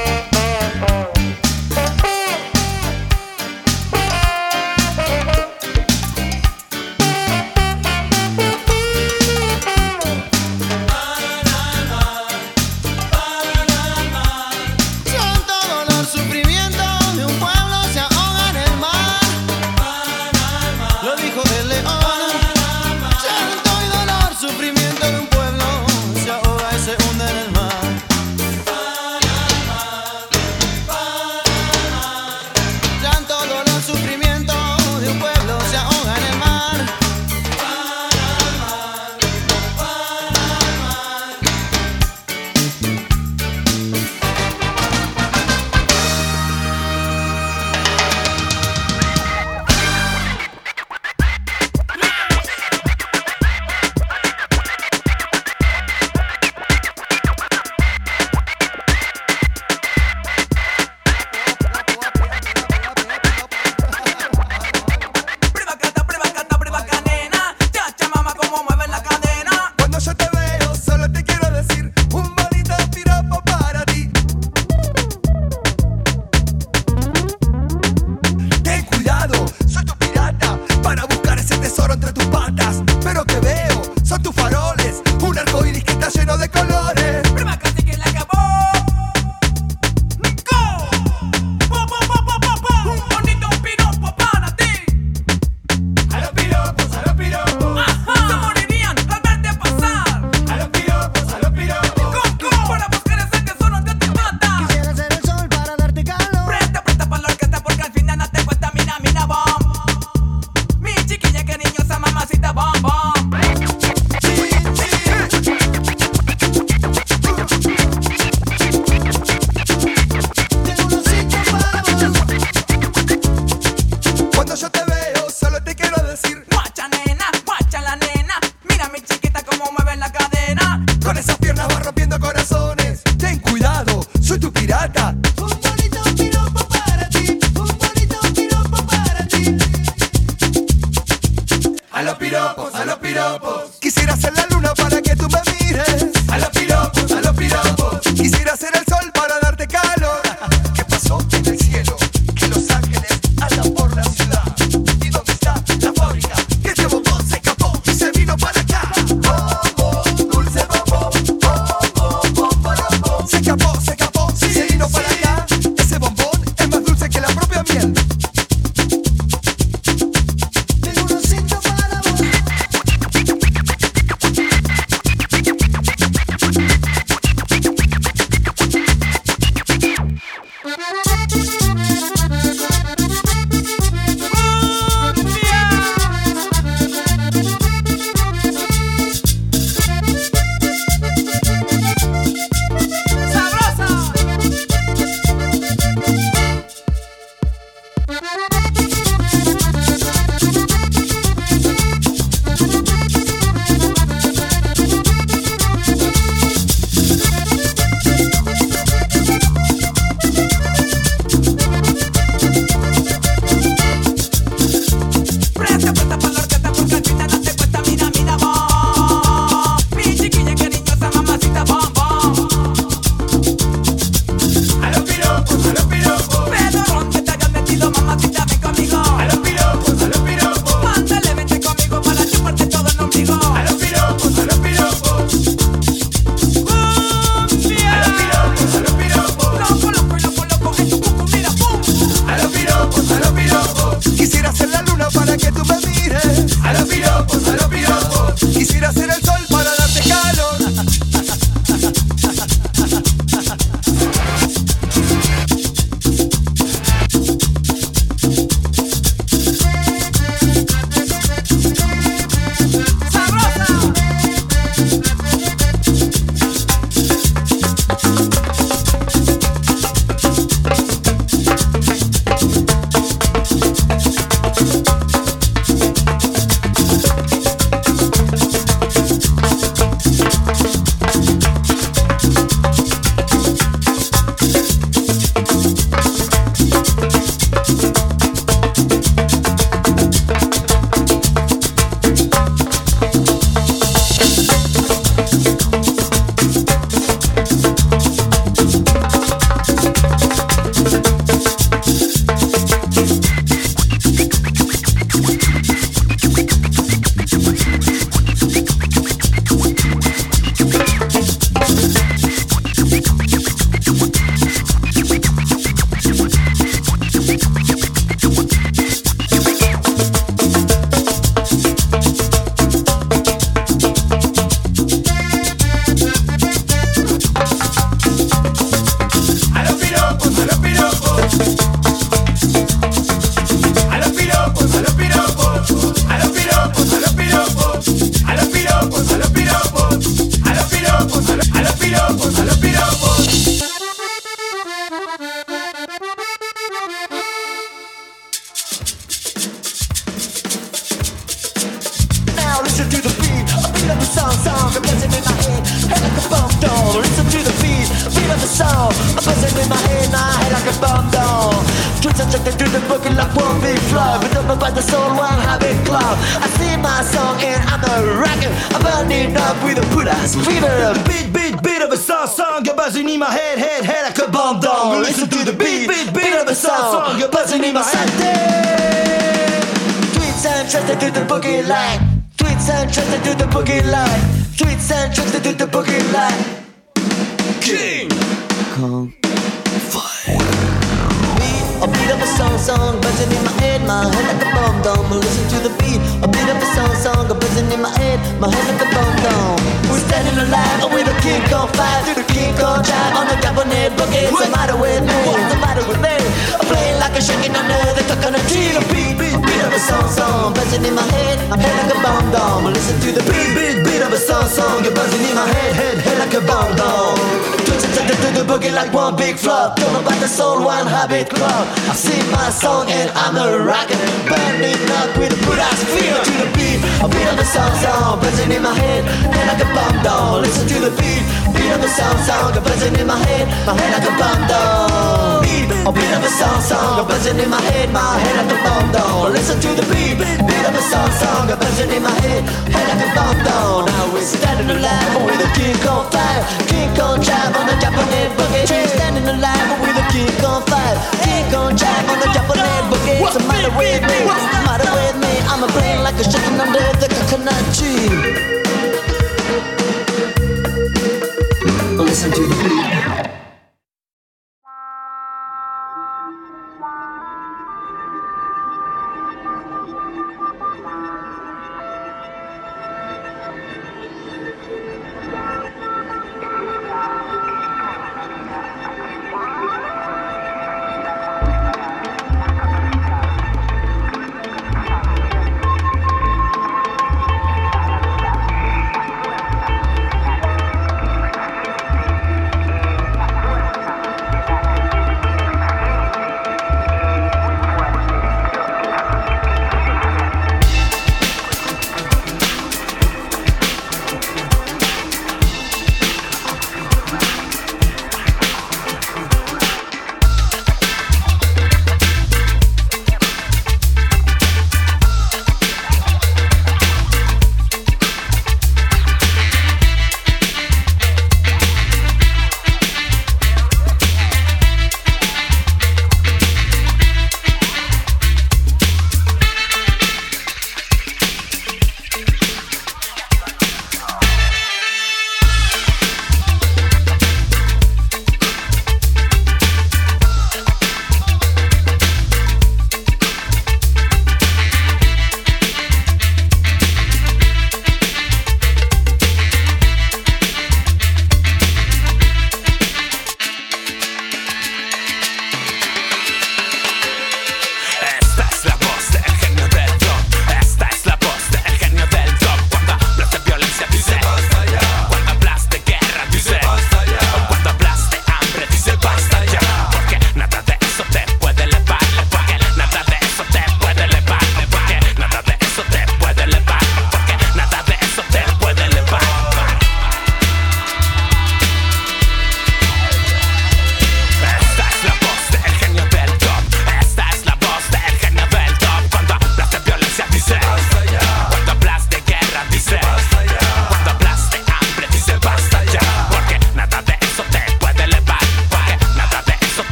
Llanto, dolor, sufrimiento de un pueblo se ahoga en el mar. Lo dijo el león. Llanto y dolor, sufrimiento de un pueblo se ahoga y se hunde en el mar. Llanto, dolor, sufrimiento de un pueblo se ahoga en el mar. Priva cata, nena. Chacha, mamá, cómo mueven la cadena. Cuando yo te veo, solo te quiero decir un bonito piropo para ti. Ten cuidado, soy tu pirata para buscar ese tesoro entre tus patas. Pero que veo, son tus faroles, un arco iris que está lleno de colores. Priva casi que la acabó. Go. Po, po, po, po, po, po. Un bonito piropo para ti. A los piropos, a los piropos, Ajá. Se morirían al verte pasar. a los piropos, a los piropos. Go. Para buscar ese tesoro que te mata. Quisiera ser el sol para darte calor. Presta para la orquesta porque al final no te cuesta mina bomb. Mi chiquilla cariñosa mamacita bomb bomb. Tengo unos sitios para vos. Cuando yo te veo, solo te quiero decir Guacha la nena. Mira mi chiquita cómo mueve la cadena. con esas piernas vas rompiendo corazones. Ten cuidado, soy tu pirata. Un bonito piropo para ti. Un bonito piropo para ti. A los piropos, a los piropos. Quisiera Quisiera ser la luna para que tú me mires. A los piropos, a los piropos. Quisiera ser el sol para darte calor. ¿Qué pasó en el cielo? Que los ángeles andan por la ciudad. ¿Y dónde está la fábrica? Que este bombón se escapó y se vino para acá. Bombón, dulce bombón. Bombón, bombón, bombón. Se escapó, sí, se vino para acá. Ese bombón es más dulce que la propia miel. Tengo un osito para vos. Presta puesta pa' la orquesta porque al final date cuenta, mira, mira, bom. Mi chiquilla cariñosa, mamacita, bom, bom. A los piropos, a los piropos. Pedorrón que te hayas metido, mamacita, ven conmigo. A los piropos, a los piropos. Ándale, vente conmigo para chuparte todo el ombligo. A los piropos, a los piropos. ¡Cumbia! A los piropos, a los piropos. Loco, loco y loco, loco, en tu cucu, mira, pum. A los piropos, a los piropos. Quisiera ser la luna para que tú me mires. A los piropos, a los piropos. Quisiera ser el sol para darte calor. ¡Sabrosa! A los piropos, a los piropos. A los piropos, a los piropos. A los piropos, a los piropos. A los piropos, a los piropos. A los piropos, a los piropos, a los piropos. Now listen to the beat of the song, a buzzing in my head, head like a bomb doll. Listen to the beat of the song, a buzzing in my head like a bomb doll. Twins are checked through the boogie like one big flow, but don't know about the soul, one habit club. I sing my song and I'm a rocker, I'm burning up with a put-ass fever. Beat of a song, you're buzzing in my head like a bomb doll. Listen to the beat of the song, you're buzzing in my head. Tweets and trends to the boogie line. Tweets and trends to the boogie line. Tweets and trends to the boogie line. King Kong Fire. A beat of a song, buzzing in my head like a bomb dome. Listen to the beat, a beat of a song, buzzing in my head like a bomb dome. We're standing alive with a King Kong fire, through the King Kong drive on the cabinet boogie. What's the matter with me? What's the matter with me? I'm playing like a shaking under the coconut tree. A beat of a song, buzzing in my head like a bomb dome. Listen to the beat of a song, you're buzzing in my head like a bomb dome. To the boogie like one big flop. Don't know about the soul, one habit club. I sing my song and I'm a rocker, burning up with a put-ass fever. To the beat of the song, buzzing in my head like a bomb doll. Listen to the beat of the song, buzzing in my head like a bomb doll. Beat of the song, buzzing in my head like a bomb doll. Listen to the beat of the song, buzzing in my head like a bomb doll. Now jam on the Japanese boogie. What's the matter with me? What's the matter with me? I'm a brain like a chicken under the coconut tree. Listen to the beat.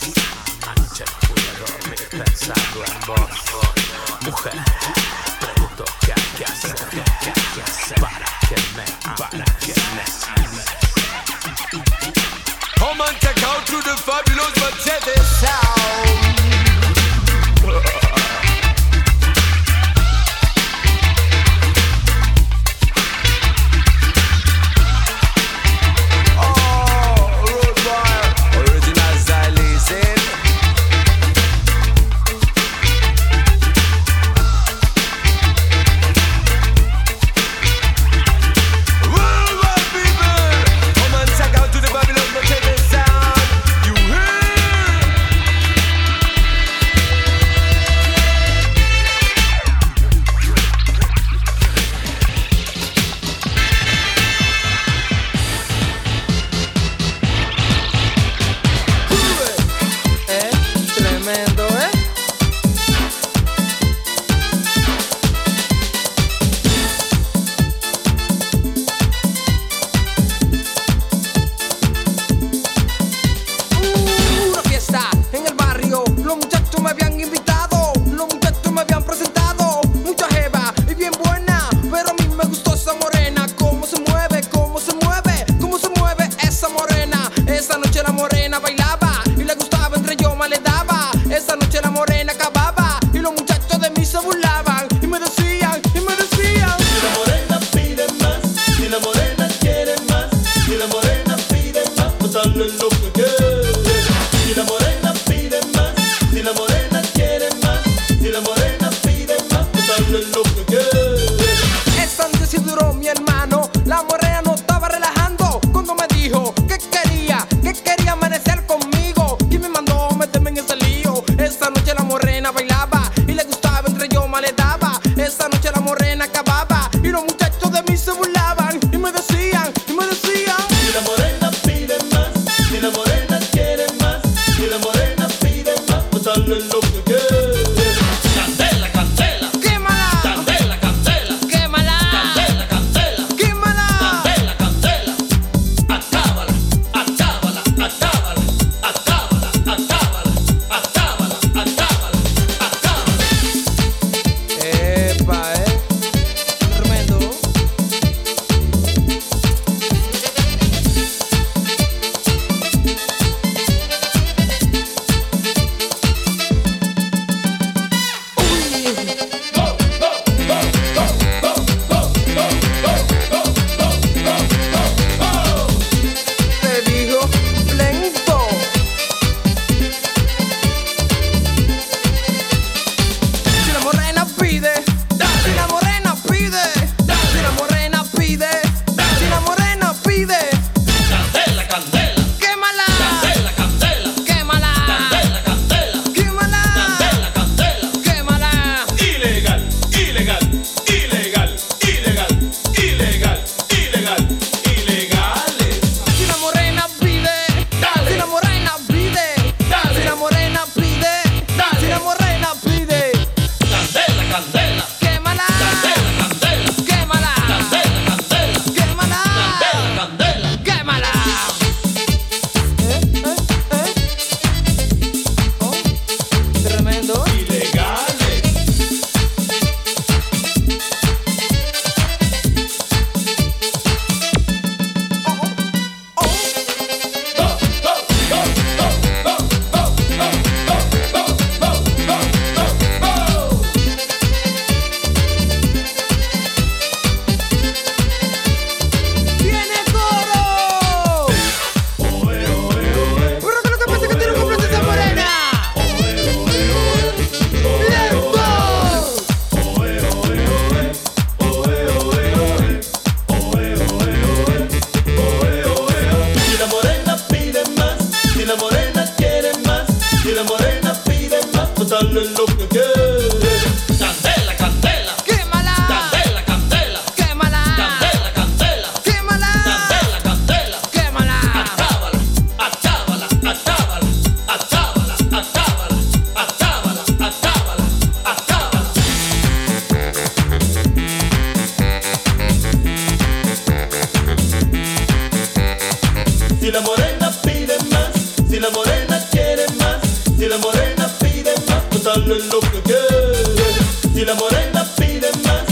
Pensando en vos, mujer, toca, que hacer, para que me, para que me. Come and check out to the fabulous Machete sound. dale lo que quieres. Candela, candela. Quémala. Candela, candela. Quémala. Candela, candela. Quémala. Candela, candela. Quémala. Acábala, acábala, acábala, acábala, acábala, acábala, acábala, acábala. Si la morena pide más, si la morena quiere más, si la morena pide más, pues dale lo que quieres. Si la morena pide más,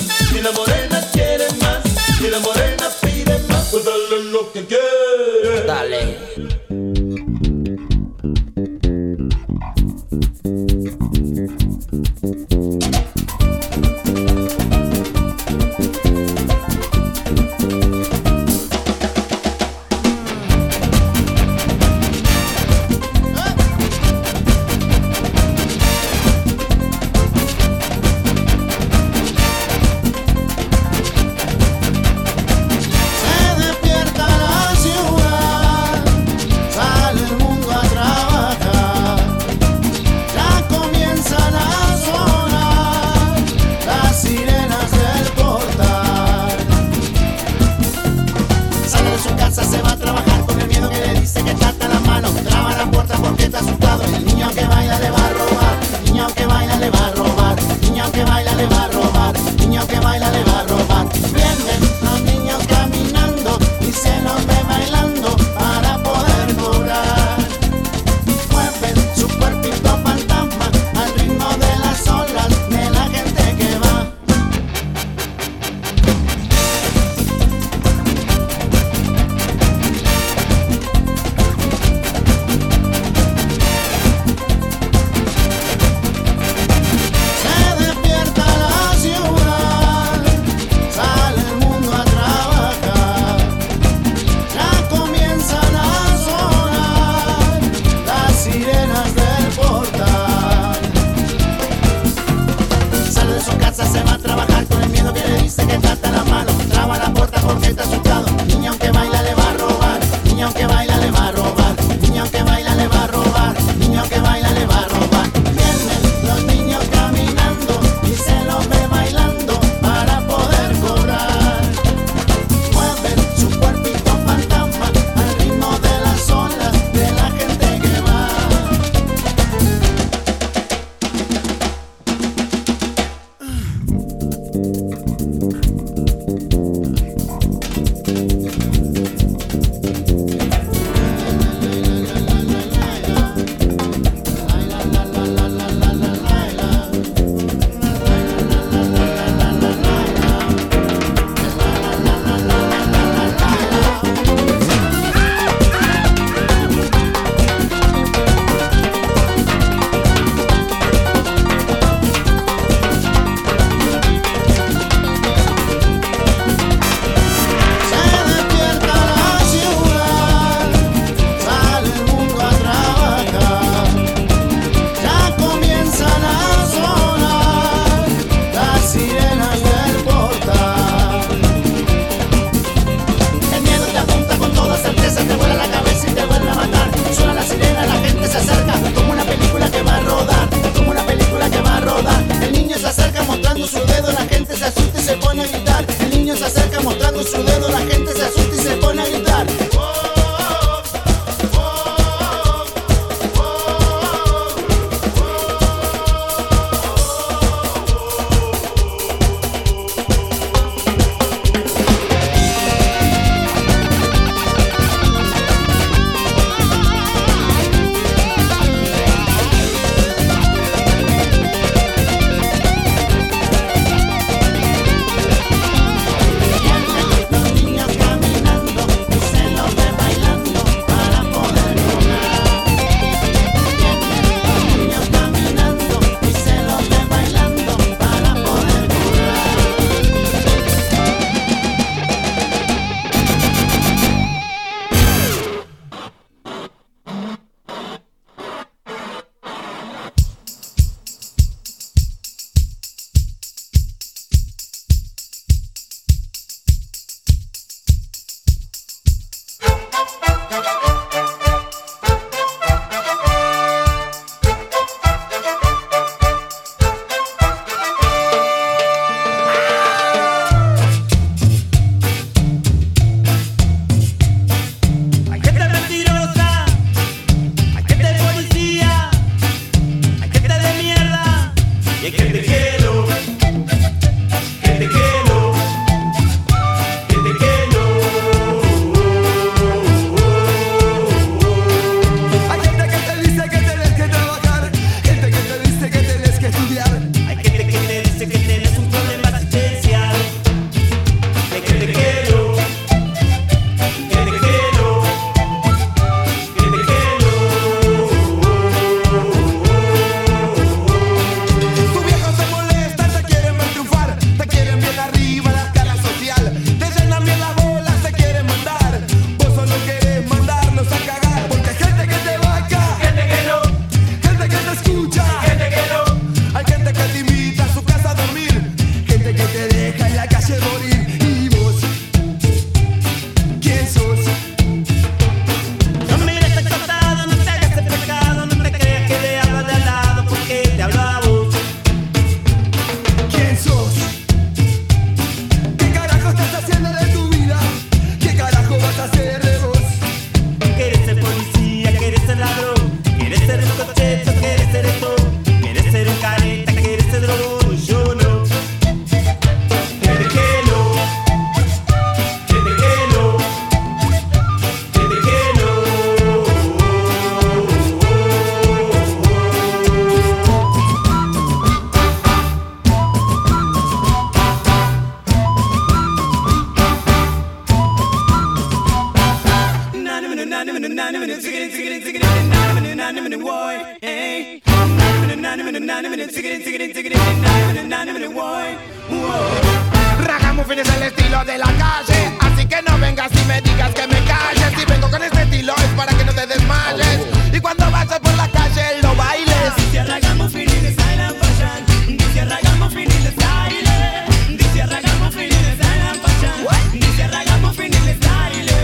Ragamuffin es el estilo de la calle, así que no vengas y me digas que me calles. Si vengo con este estilo es para que no te desmayes y cuando vayas por la calle lo bailes. Dice Ragamuffin in the style and fashion. Dice Ragamuffin in the style. Dice Ragamuffin in the style and fashion. Dice Ragamuffin in the style.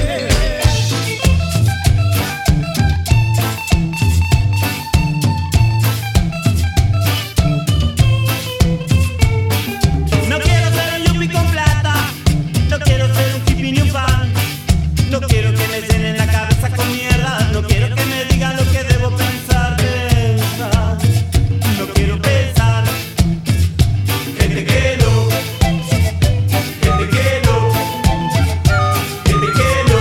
No quiero ser un yuppie con plata, no quiero ser un hippie ni un fan. No quiero que me llenen la cabeza con mierda, no quiero que me digan lo que debo pensar. No quiero pensar. Que te quiero, que te quiero, que te quiero.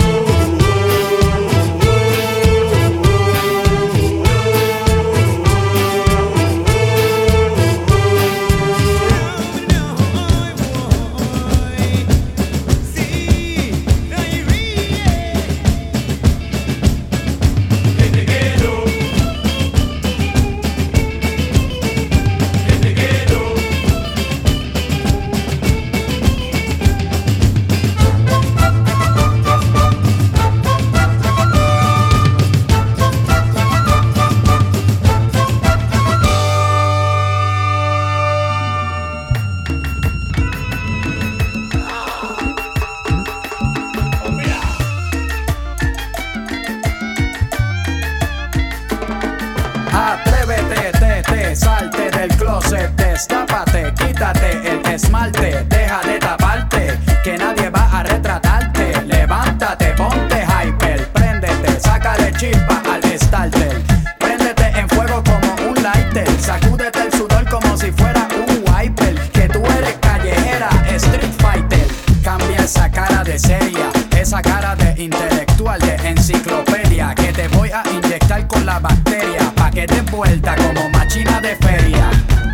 Atrévete, salte del closet, destápate, quítate el esmalte, deja de taparte, que nadie va a retratarte. Levántate, ponte hyper, préndete, sácale chispa al starter. Préndete en fuego como un lighter, sacúdete el sudor como si fuera un wiper. Que tú eres callejera, street fighter. Cambia esa cara de seria, esa cara de intelectual, de enciclopedia, que te voy a inyectar con la bacteria, pa' que des vuelta como machina de feria.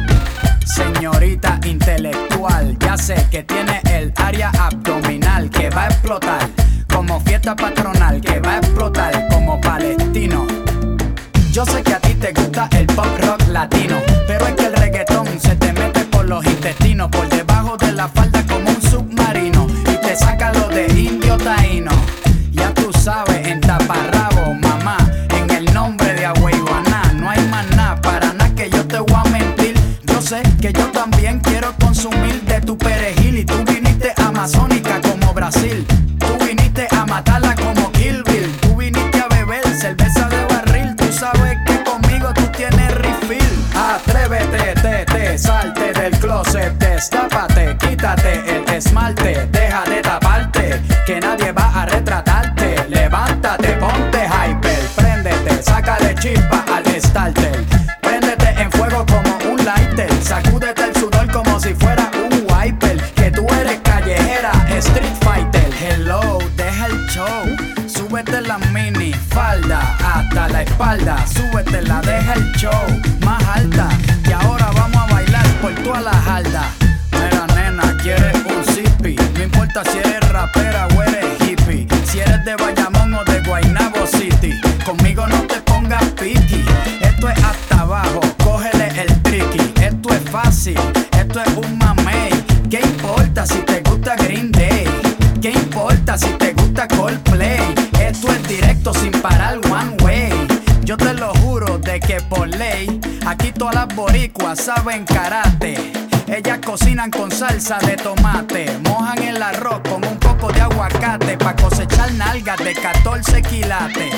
Señorita intelectual, ya sé que tiene el área abdominal que va a explotar como fiesta patronal, que va a explotar como palestino. Yo sé que a ti te gusta el pop rock latino, pero es que el reggaetón se te mete por los intestinos, por debajo de la falda como un submarino, y te saca lo de indio taíno. Ya tú sabes, en taparrabo, mamá, en el nombre de Agüeyuaná, no hay más nada, para nada que yo te voy a mentir. Yo sé que yo también quiero consumir de tu perejil, y tú viniste amazónica como Brasil, tú viniste a matarla como Kill Bill, tú viniste a beber cerveza de barril, tú sabes que conmigo tú tienes refill. Atrévete, salte del closet, destápate, quítate el esmalte, deja de taparte, que nadie va a retratarte. Levántate, ponte hyper, préndete, sácale chispa al starter. Préndete en fuego como un lighter, sacúdete el sudor como si fuera un wiper. Que tú eres callejera, street fighter. Hello, deja el show, súbete la mini falda hasta la espalda, súbetela, deja el show más alta, y ahora vamos a bailar por toda la jarda. Mira nena, quieres un zippy, no importa si eres rapera o eres hippie, si eres de Bayamón o de Guaynabo City, conmigo no te pongas piqui. Esto es hasta abajo, cógele el tricky, esto es fácil, esto es un mamey. ¿Qué importa si te gusta Green Day? ¿Qué importa si te gusta Coldplay? Esto es directo sin parar one way. Yo te lo juro de que por ley, aquí todas las boricuas saben karate. Ellas cocinan con salsa de tomate, mojan el arroz con un poco de aguacate, pa' cosechar nalgas de 14 quilates.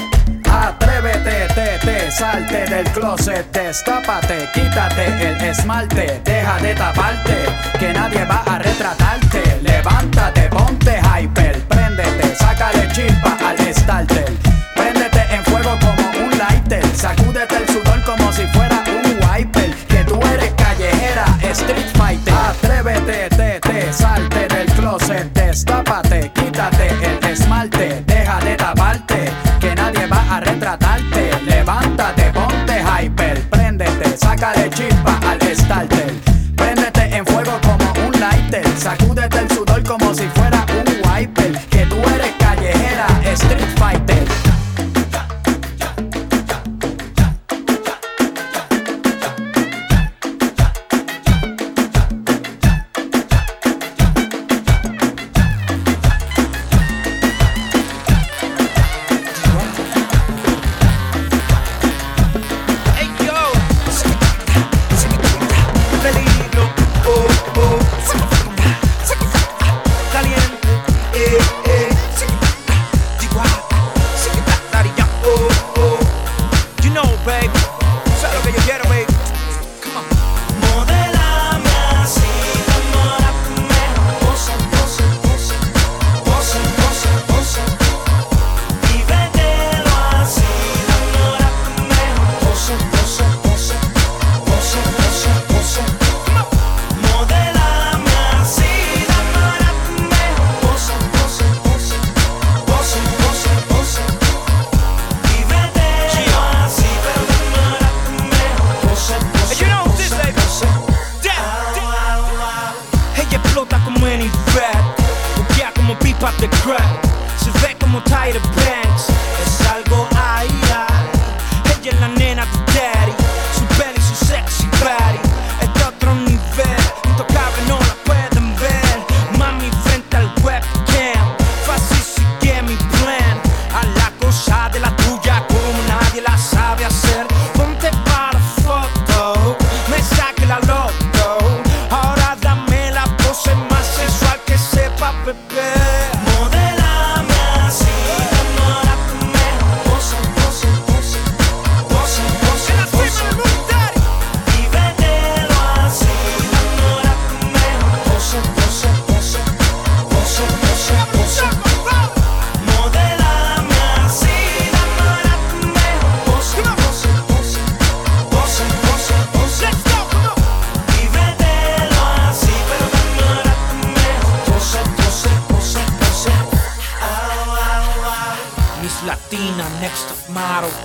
Atrévete, salte del closet, destápate, quítate el esmalte, deja de taparte, que nadie va a retratarte. Levántate, ponte hyper, préndete, sácale chispa al starter. Préndete en fuego como un lighter, sacúdete el sudor como si fuera un wiper. Que tú eres callejera, street fighter. Atrévete, salte del closet, destápate, quítate el esmalte, deja de taparte, que nadie va a retratarte. Levántate, ponte hyper, préndete, sácale chispa al starter. Préndete en fuego como un lighter, sacúdete el sudor como si fuera un wiper. Que tú eres callejera, street fighter.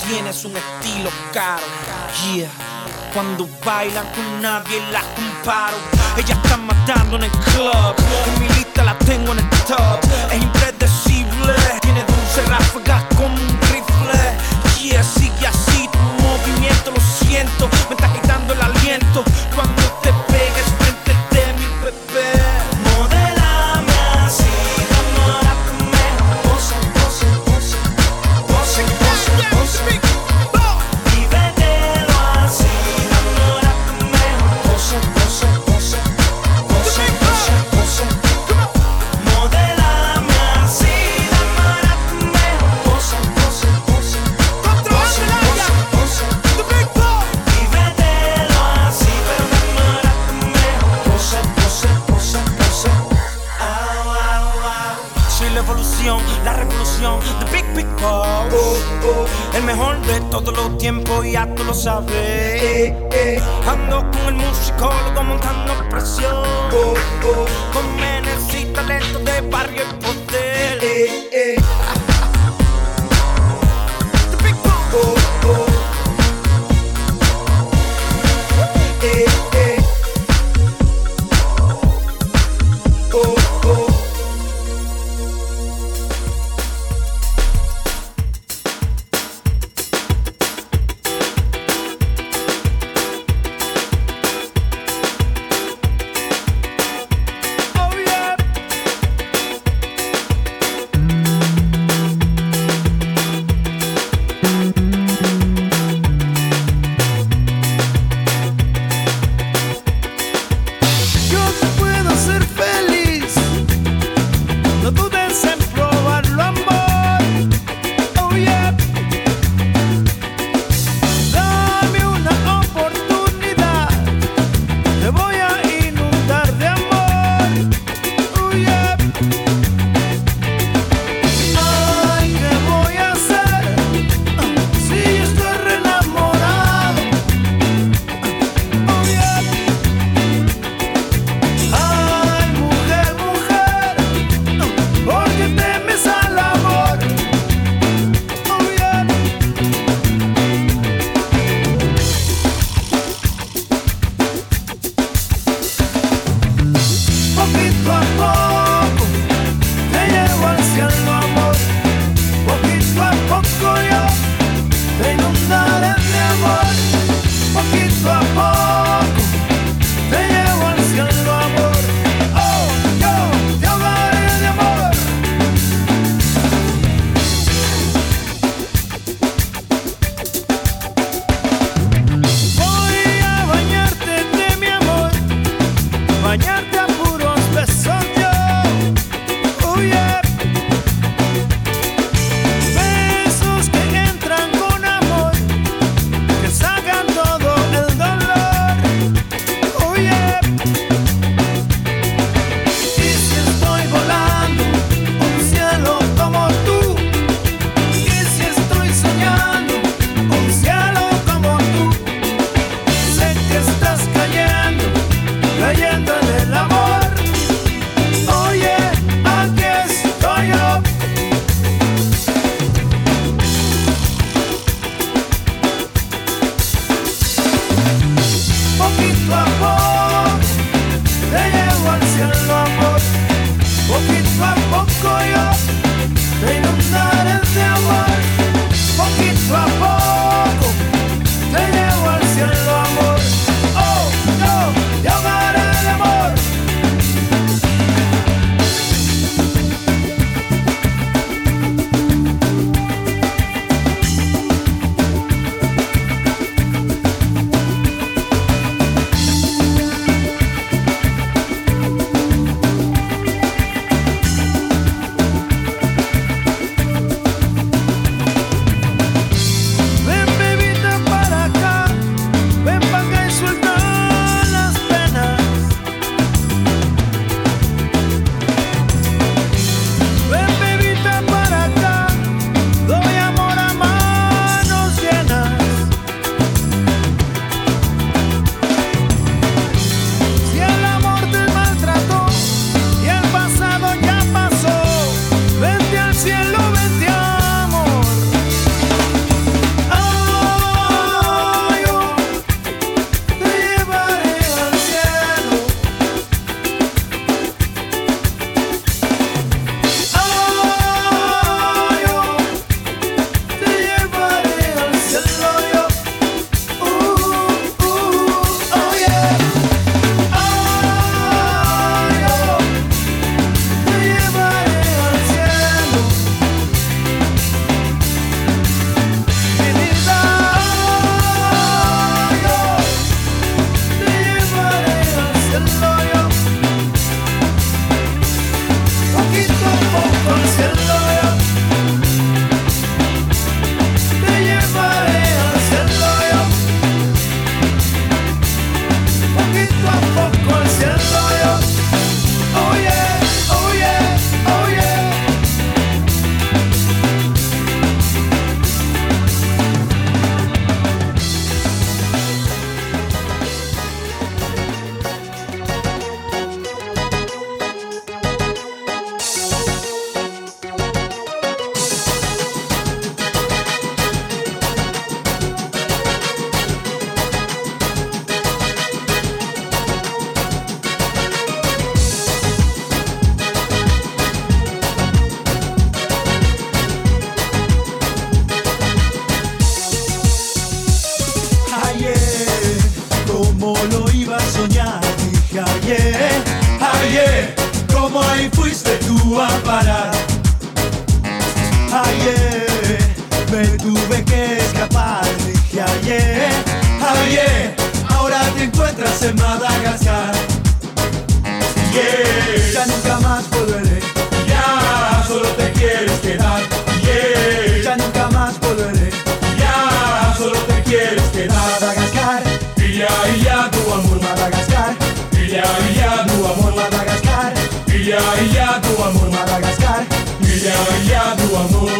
tienes un estilo caro. Yeah. Cuando bailan con nadie la comparo. Ella está matando en el club. En mi lista la tengo en el top. Es impredecible. Tiene dulce ráfagas como un rifle. Yeah, sigue así tu movimiento, lo siento. Me está quitando el aliento. Cuando te pegues frente de mi bebé. Modélame así, enamórame. Pose, pose, pose. Pose, pose, pose. Vívetelo así, enamórame. Pose, pose, pose. Pose, pose, pose. Modélame así, enamórame. Pose, pose, pose. Pose, pose, pose. Vívetelo así, pero enamórame. Pose, pose, pose, pose. Au, au, au. Soy la evolución, la revolución, the big, big boss. El mejor de todos los tiempos, ya tú lo sabes. Ando con el musicólogo montando presión. Con menes y talento de barrio y poder. The big boss. escapar. Dije ayer, ayer, ahora te encuentras en Madagascar. Yeah, ya nunca más volveré. Ya, solo te quieres quedar. Yeah, ya nunca más volveré. Ya, solo te quieres quedar. Madagascar, ya, tu amor Madagascar. Ya, tu amor Madagascar. Ya, tu amor Madagascar. Ya, tu amor.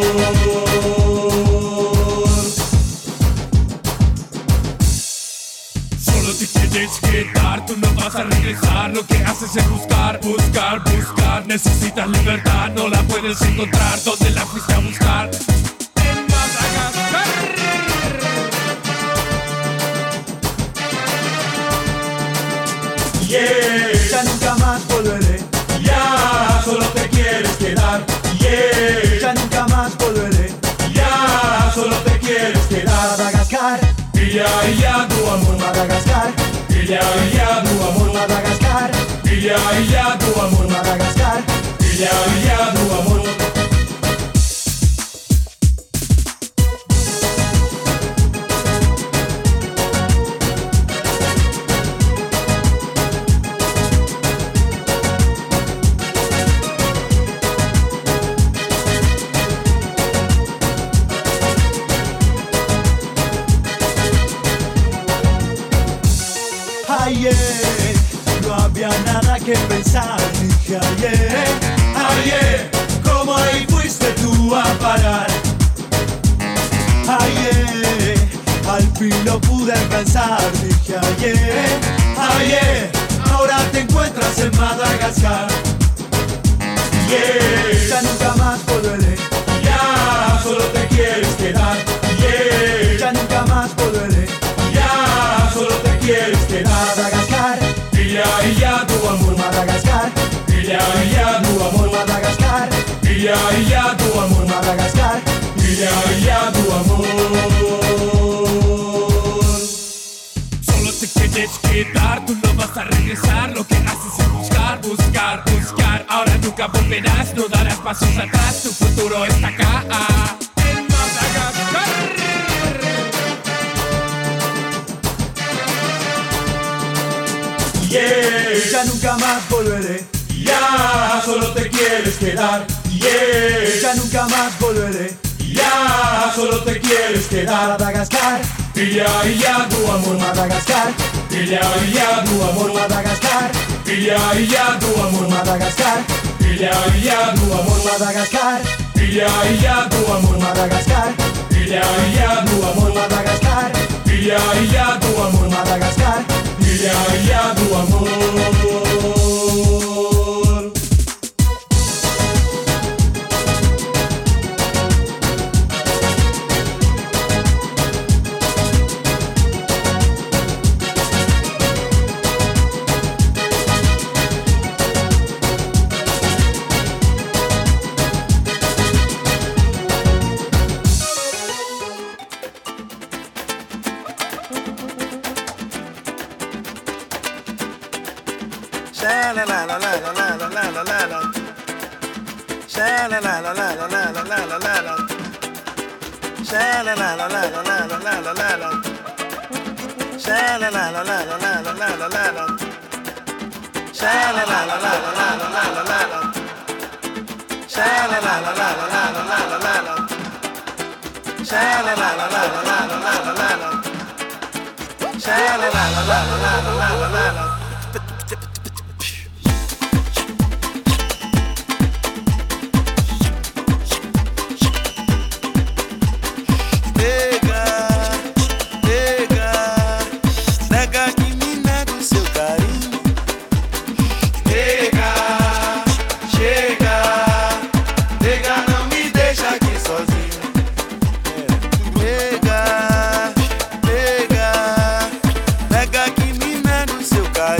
Solo te quieres quedar, tú no vas a regresar. Lo que haces es buscar, buscar, buscar. Necesitas libertad, no la puedes encontrar. ¿Dónde la fuiste a buscar? En Madagascar. Yeah, ya nunca más volveré. Ya, solo te quieres quedar. Yeah, ya nunca más volveré. Ya, solo te quieres quedar. Madagascar. Ya, tu amor Madagascar. Ya, tu amor Madagascar. Ya, tu amor Madagascar. Ya, tu amor. Ayer no había nada que pensar. Dije ayer, ayer, ¿cómo ahí fuiste tú a parar? Ayer, al fin lo pude alcanzar. Dije ayer, ayer, ahora te encuentras en Madagascar. Yeah, ya nunca más volveré. Ya, solo te quieres quedar. Yeah, ya nunca más volveré. Ya, solo te quieres quedar. Madagascar. Ya, tu amor Madagascar. Ya, tu amor Madagascar. Ya, tu amor Madagascar. Ya, tu amor. Solo te quieres quedar, tú no vas a regresar. Lo que haces es buscar, buscar, buscar. Ahora nunca volverás, no darás pasos atrás. Tu futuro está acá, en Madagascar. Yeah, ya nunca más volveré. Ya, solo te quieres quedar. Yeah, ya nunca más volveré. Ya, solo te quieres quedar. Madagascar. Ya, tu amor Madagascar. Ya, tu amor Madagascar. Ya, tu amor Madagascar. Ya, tu amor Madagascar. Ya, tu amor Madagascar. Ya, tu amor Madagascar. Ya, tu amor Madagascar. Ya, tu amor. Sha la la la la la la la la la la la. Sha la la la la la la la la la la la. Sha la la la la la la la la la la la. Sha la la la la la la la la la la la. Sha la la la la la la la la la la la. Sha la la la la la la la la la la la. Sha la la la la la la la la la la la. Sha la la la la la la la la la la. Pega, que mina no seu carinho.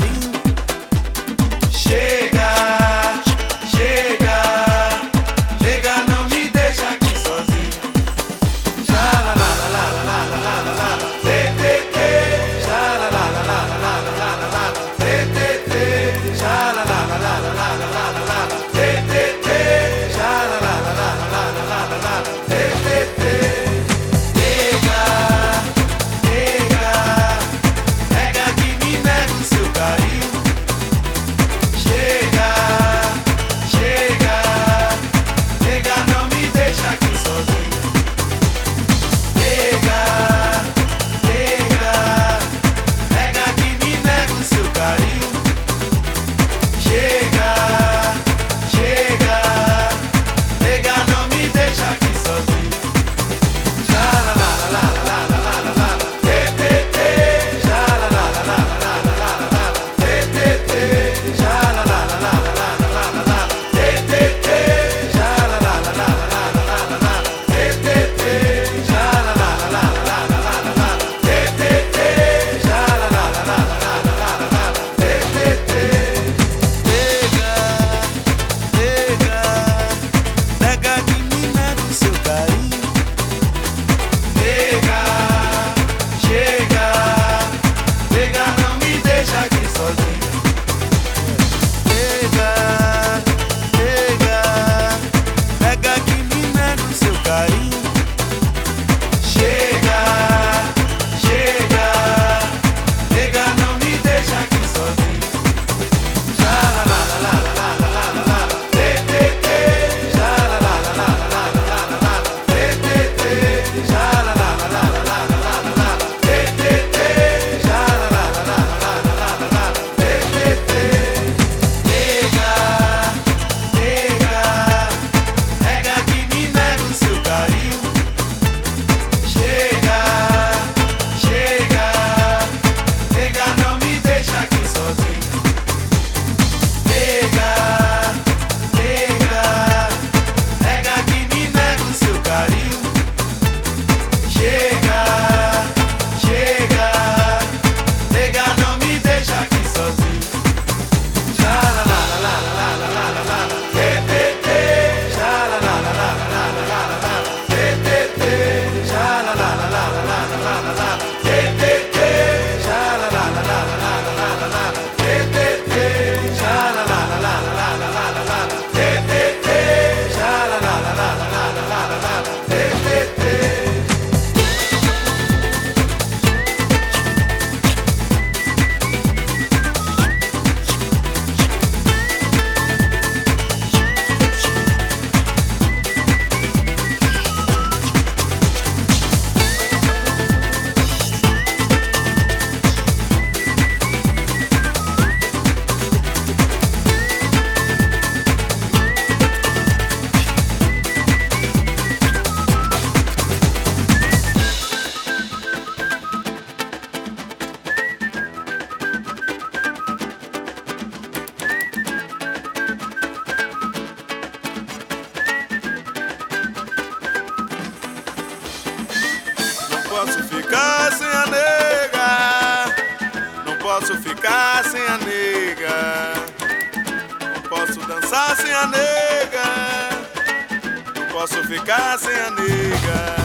a nega. Não posso ficar sem a nega.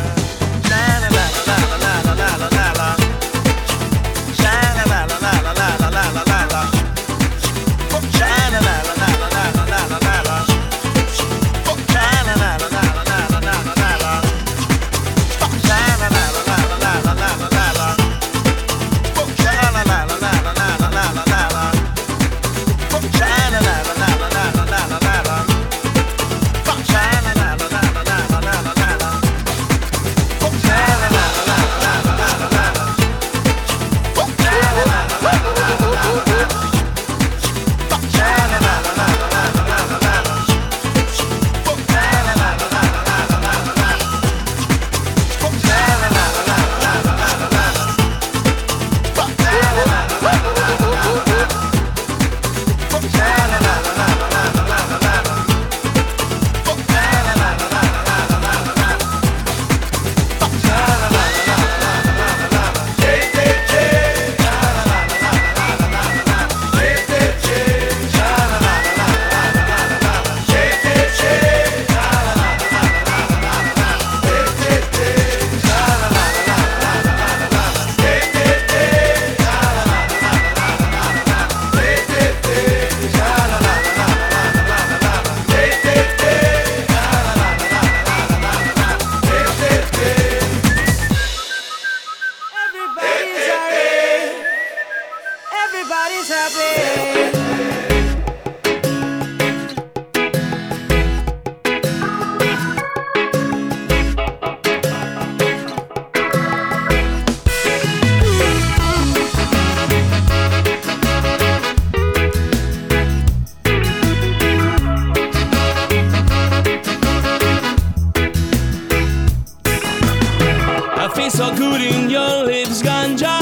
So good in your lips, ganja.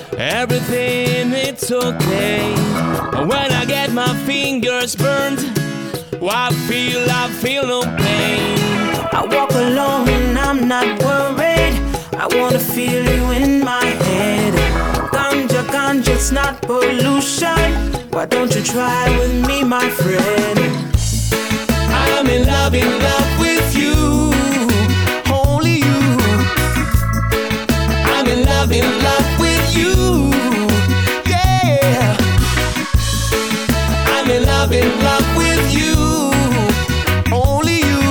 Everything it's okay. When I get my fingers burned, I feel no pain. I walk alone and I'm not worried. I wanna feel you in my head. Ganja, ganja, it's not pollution. Why don't you try with me, my friend? I'm in love with you. Only you. I'm in love with you, yeah. I'm in love with you, only you.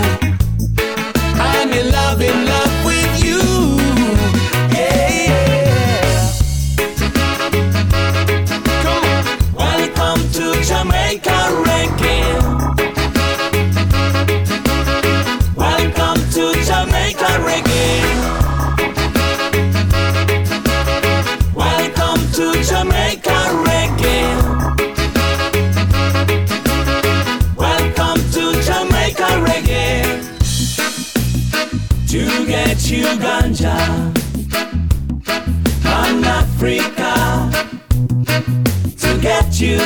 I'm in love with you, yeah. Come on. Welcome to Jamaica Reggae. Welcome to Jamaica Reggae. Jamaica reggae. Welcome to Jamaica reggae. To get you ganja from Africa. To get you.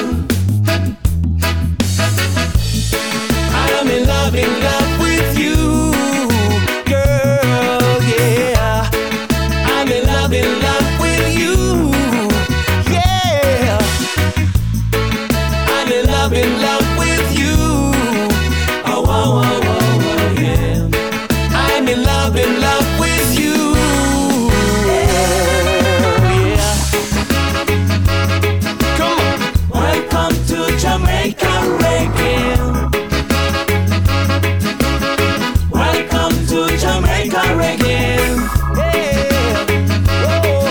I'm in love with you, girl, yeah. I'm in love with you. In love with you. Oh, oh, oh, oh, oh, yeah. I'm in love with you. Yeah. Come on. Welcome to Jamaica reggae. Welcome to Jamaica reggae. Yeah. Oh.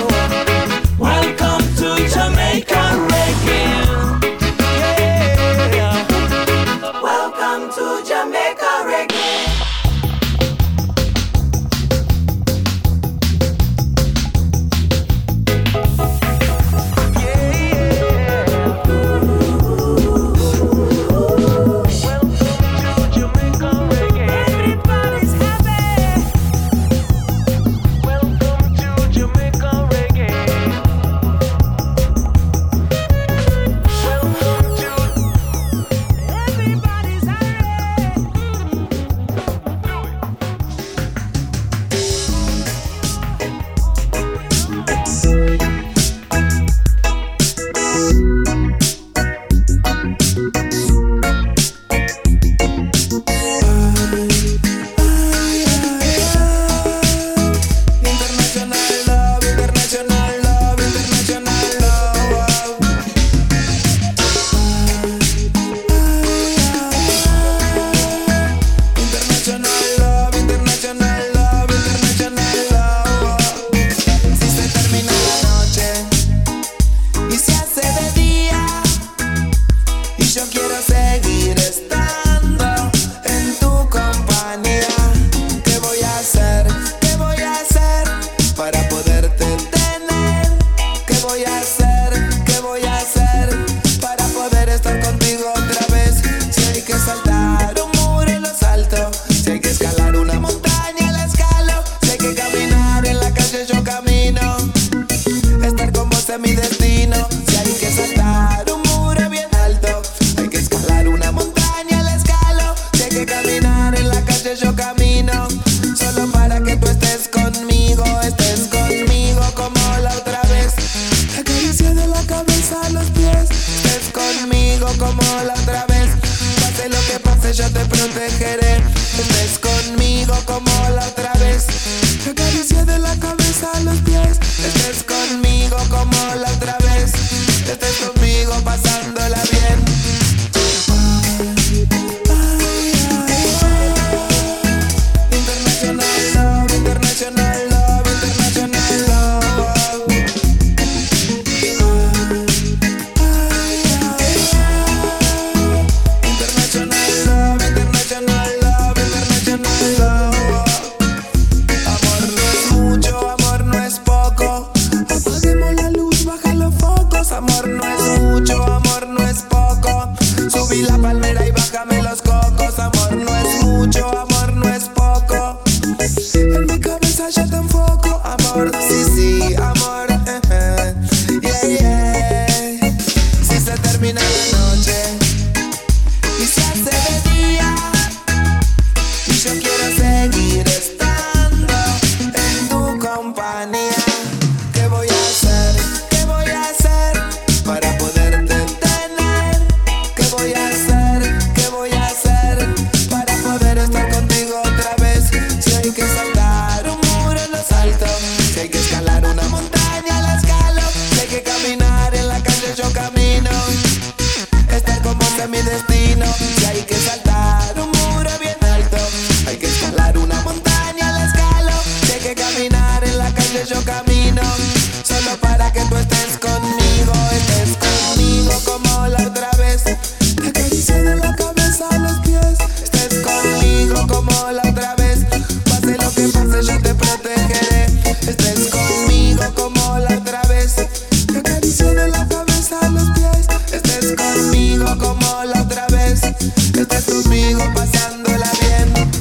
amor no es mucho, amor no es poco. Subí la palmera y bájame los cocos. Amor no es mucho, amor no es poco. En mi cabeza ya te enfoco. Amor, sí, sí, amor, yeah, yeah. Si se termina la noche y se hace de día y yo quiero seguir estando en tu compañía, ¿qué voy a hacer? ¿Qué voy a hacer para poderte tener? ¿Qué voy a hacer? ¿Qué voy a hacer para poder estar contigo otra vez? Si hay que saltar un muro lo salto, si hay que escalar una montaña la escalo, si hay que caminar en la calle yo camino, estar con vos es mi destino. Si hay que saltar un muro bien alto, hay que escalar una montaña la escalo, si hay que caminar en la calle yo camino, solo para que tú estés conmigo como la otra vez. Te acaricio de la cabeza a los pies, estés conmigo como la otra vez. Pase lo que pase yo te protegeré, estés conmigo como la otra vez. Te acaricio de la cabeza a los pies, estés conmigo como la otra vez. Estés conmigo pasándola bien.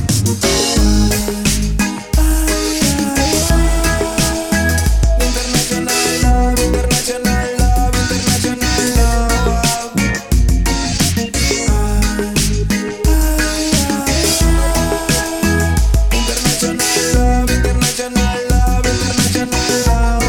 International love, international love, international love. International love, international love, international love.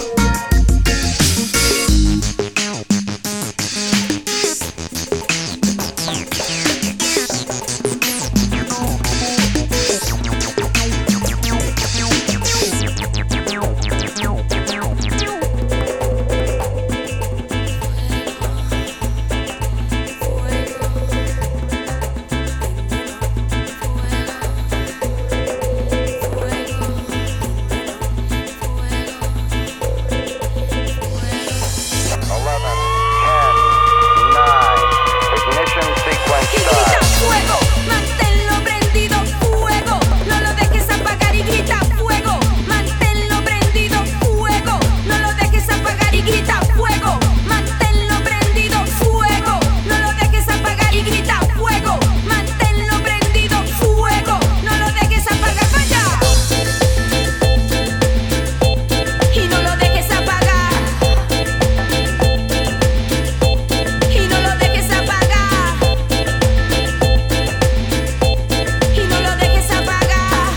Fuego, manténlo prendido, fuego, no lo dejes apagar y grita fuego, manténlo prendido, fuego, no lo dejes apagar y grita fuego, manténlo prendido, fuego, no lo dejes apagar y grita fuego, manténlo prendido, fuego, no lo dejes apagar, vaya, y no lo dejes apagar, y no lo dejes apagar. Y no lo dejes apagar.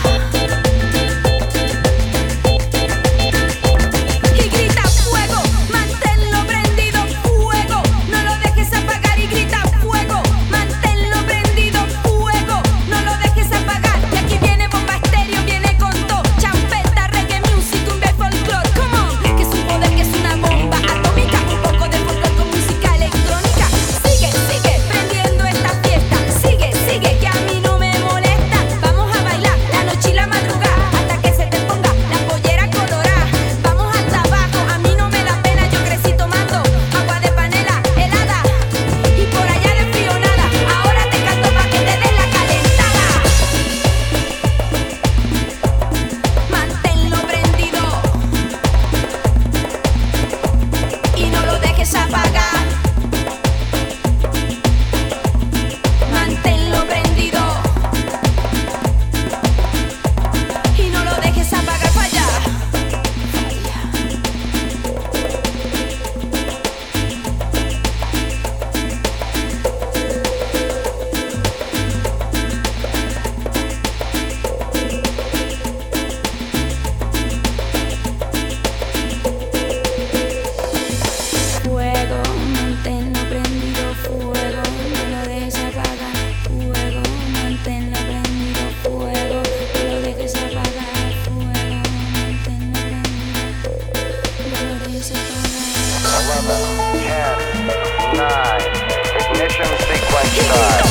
Y grita fuego, manténlo prendido, fuego, no lo dejes apagar y grita fuego, manténlo prendido, fuego, no lo dejes apagar. Y aquí viene bomba estéreo, viene con todo, champeta, reggae music, cumbia y folclore, come on, que es un poder, que es una bomba atómica, un poco de folclore con música electrónica. Sigue, sigue prendiendo esta fiesta, sigue, sigue que a mí no me molesta. Vamos a bailar la noche y la madrugada hasta que se te ponga la pollera colorada. Vamos hasta abajo, a mí no me da pena, yo crecí tomando agua de panela helada y por allá de frío nada. Ahora te canto pa' que te des la calentada. Manténlo prendido y no lo dejes apagar. Manténlo prendido y no lo dejes apagar, falla. Fuego, manténlo prendido, fuego, no lo dejes apagar. Fuego, manténlo prendido, fuego, no lo dejes apagar. Fuego, manténlo prendido, no lo dejes apagar. 11, 10, 9, ignition sequence start.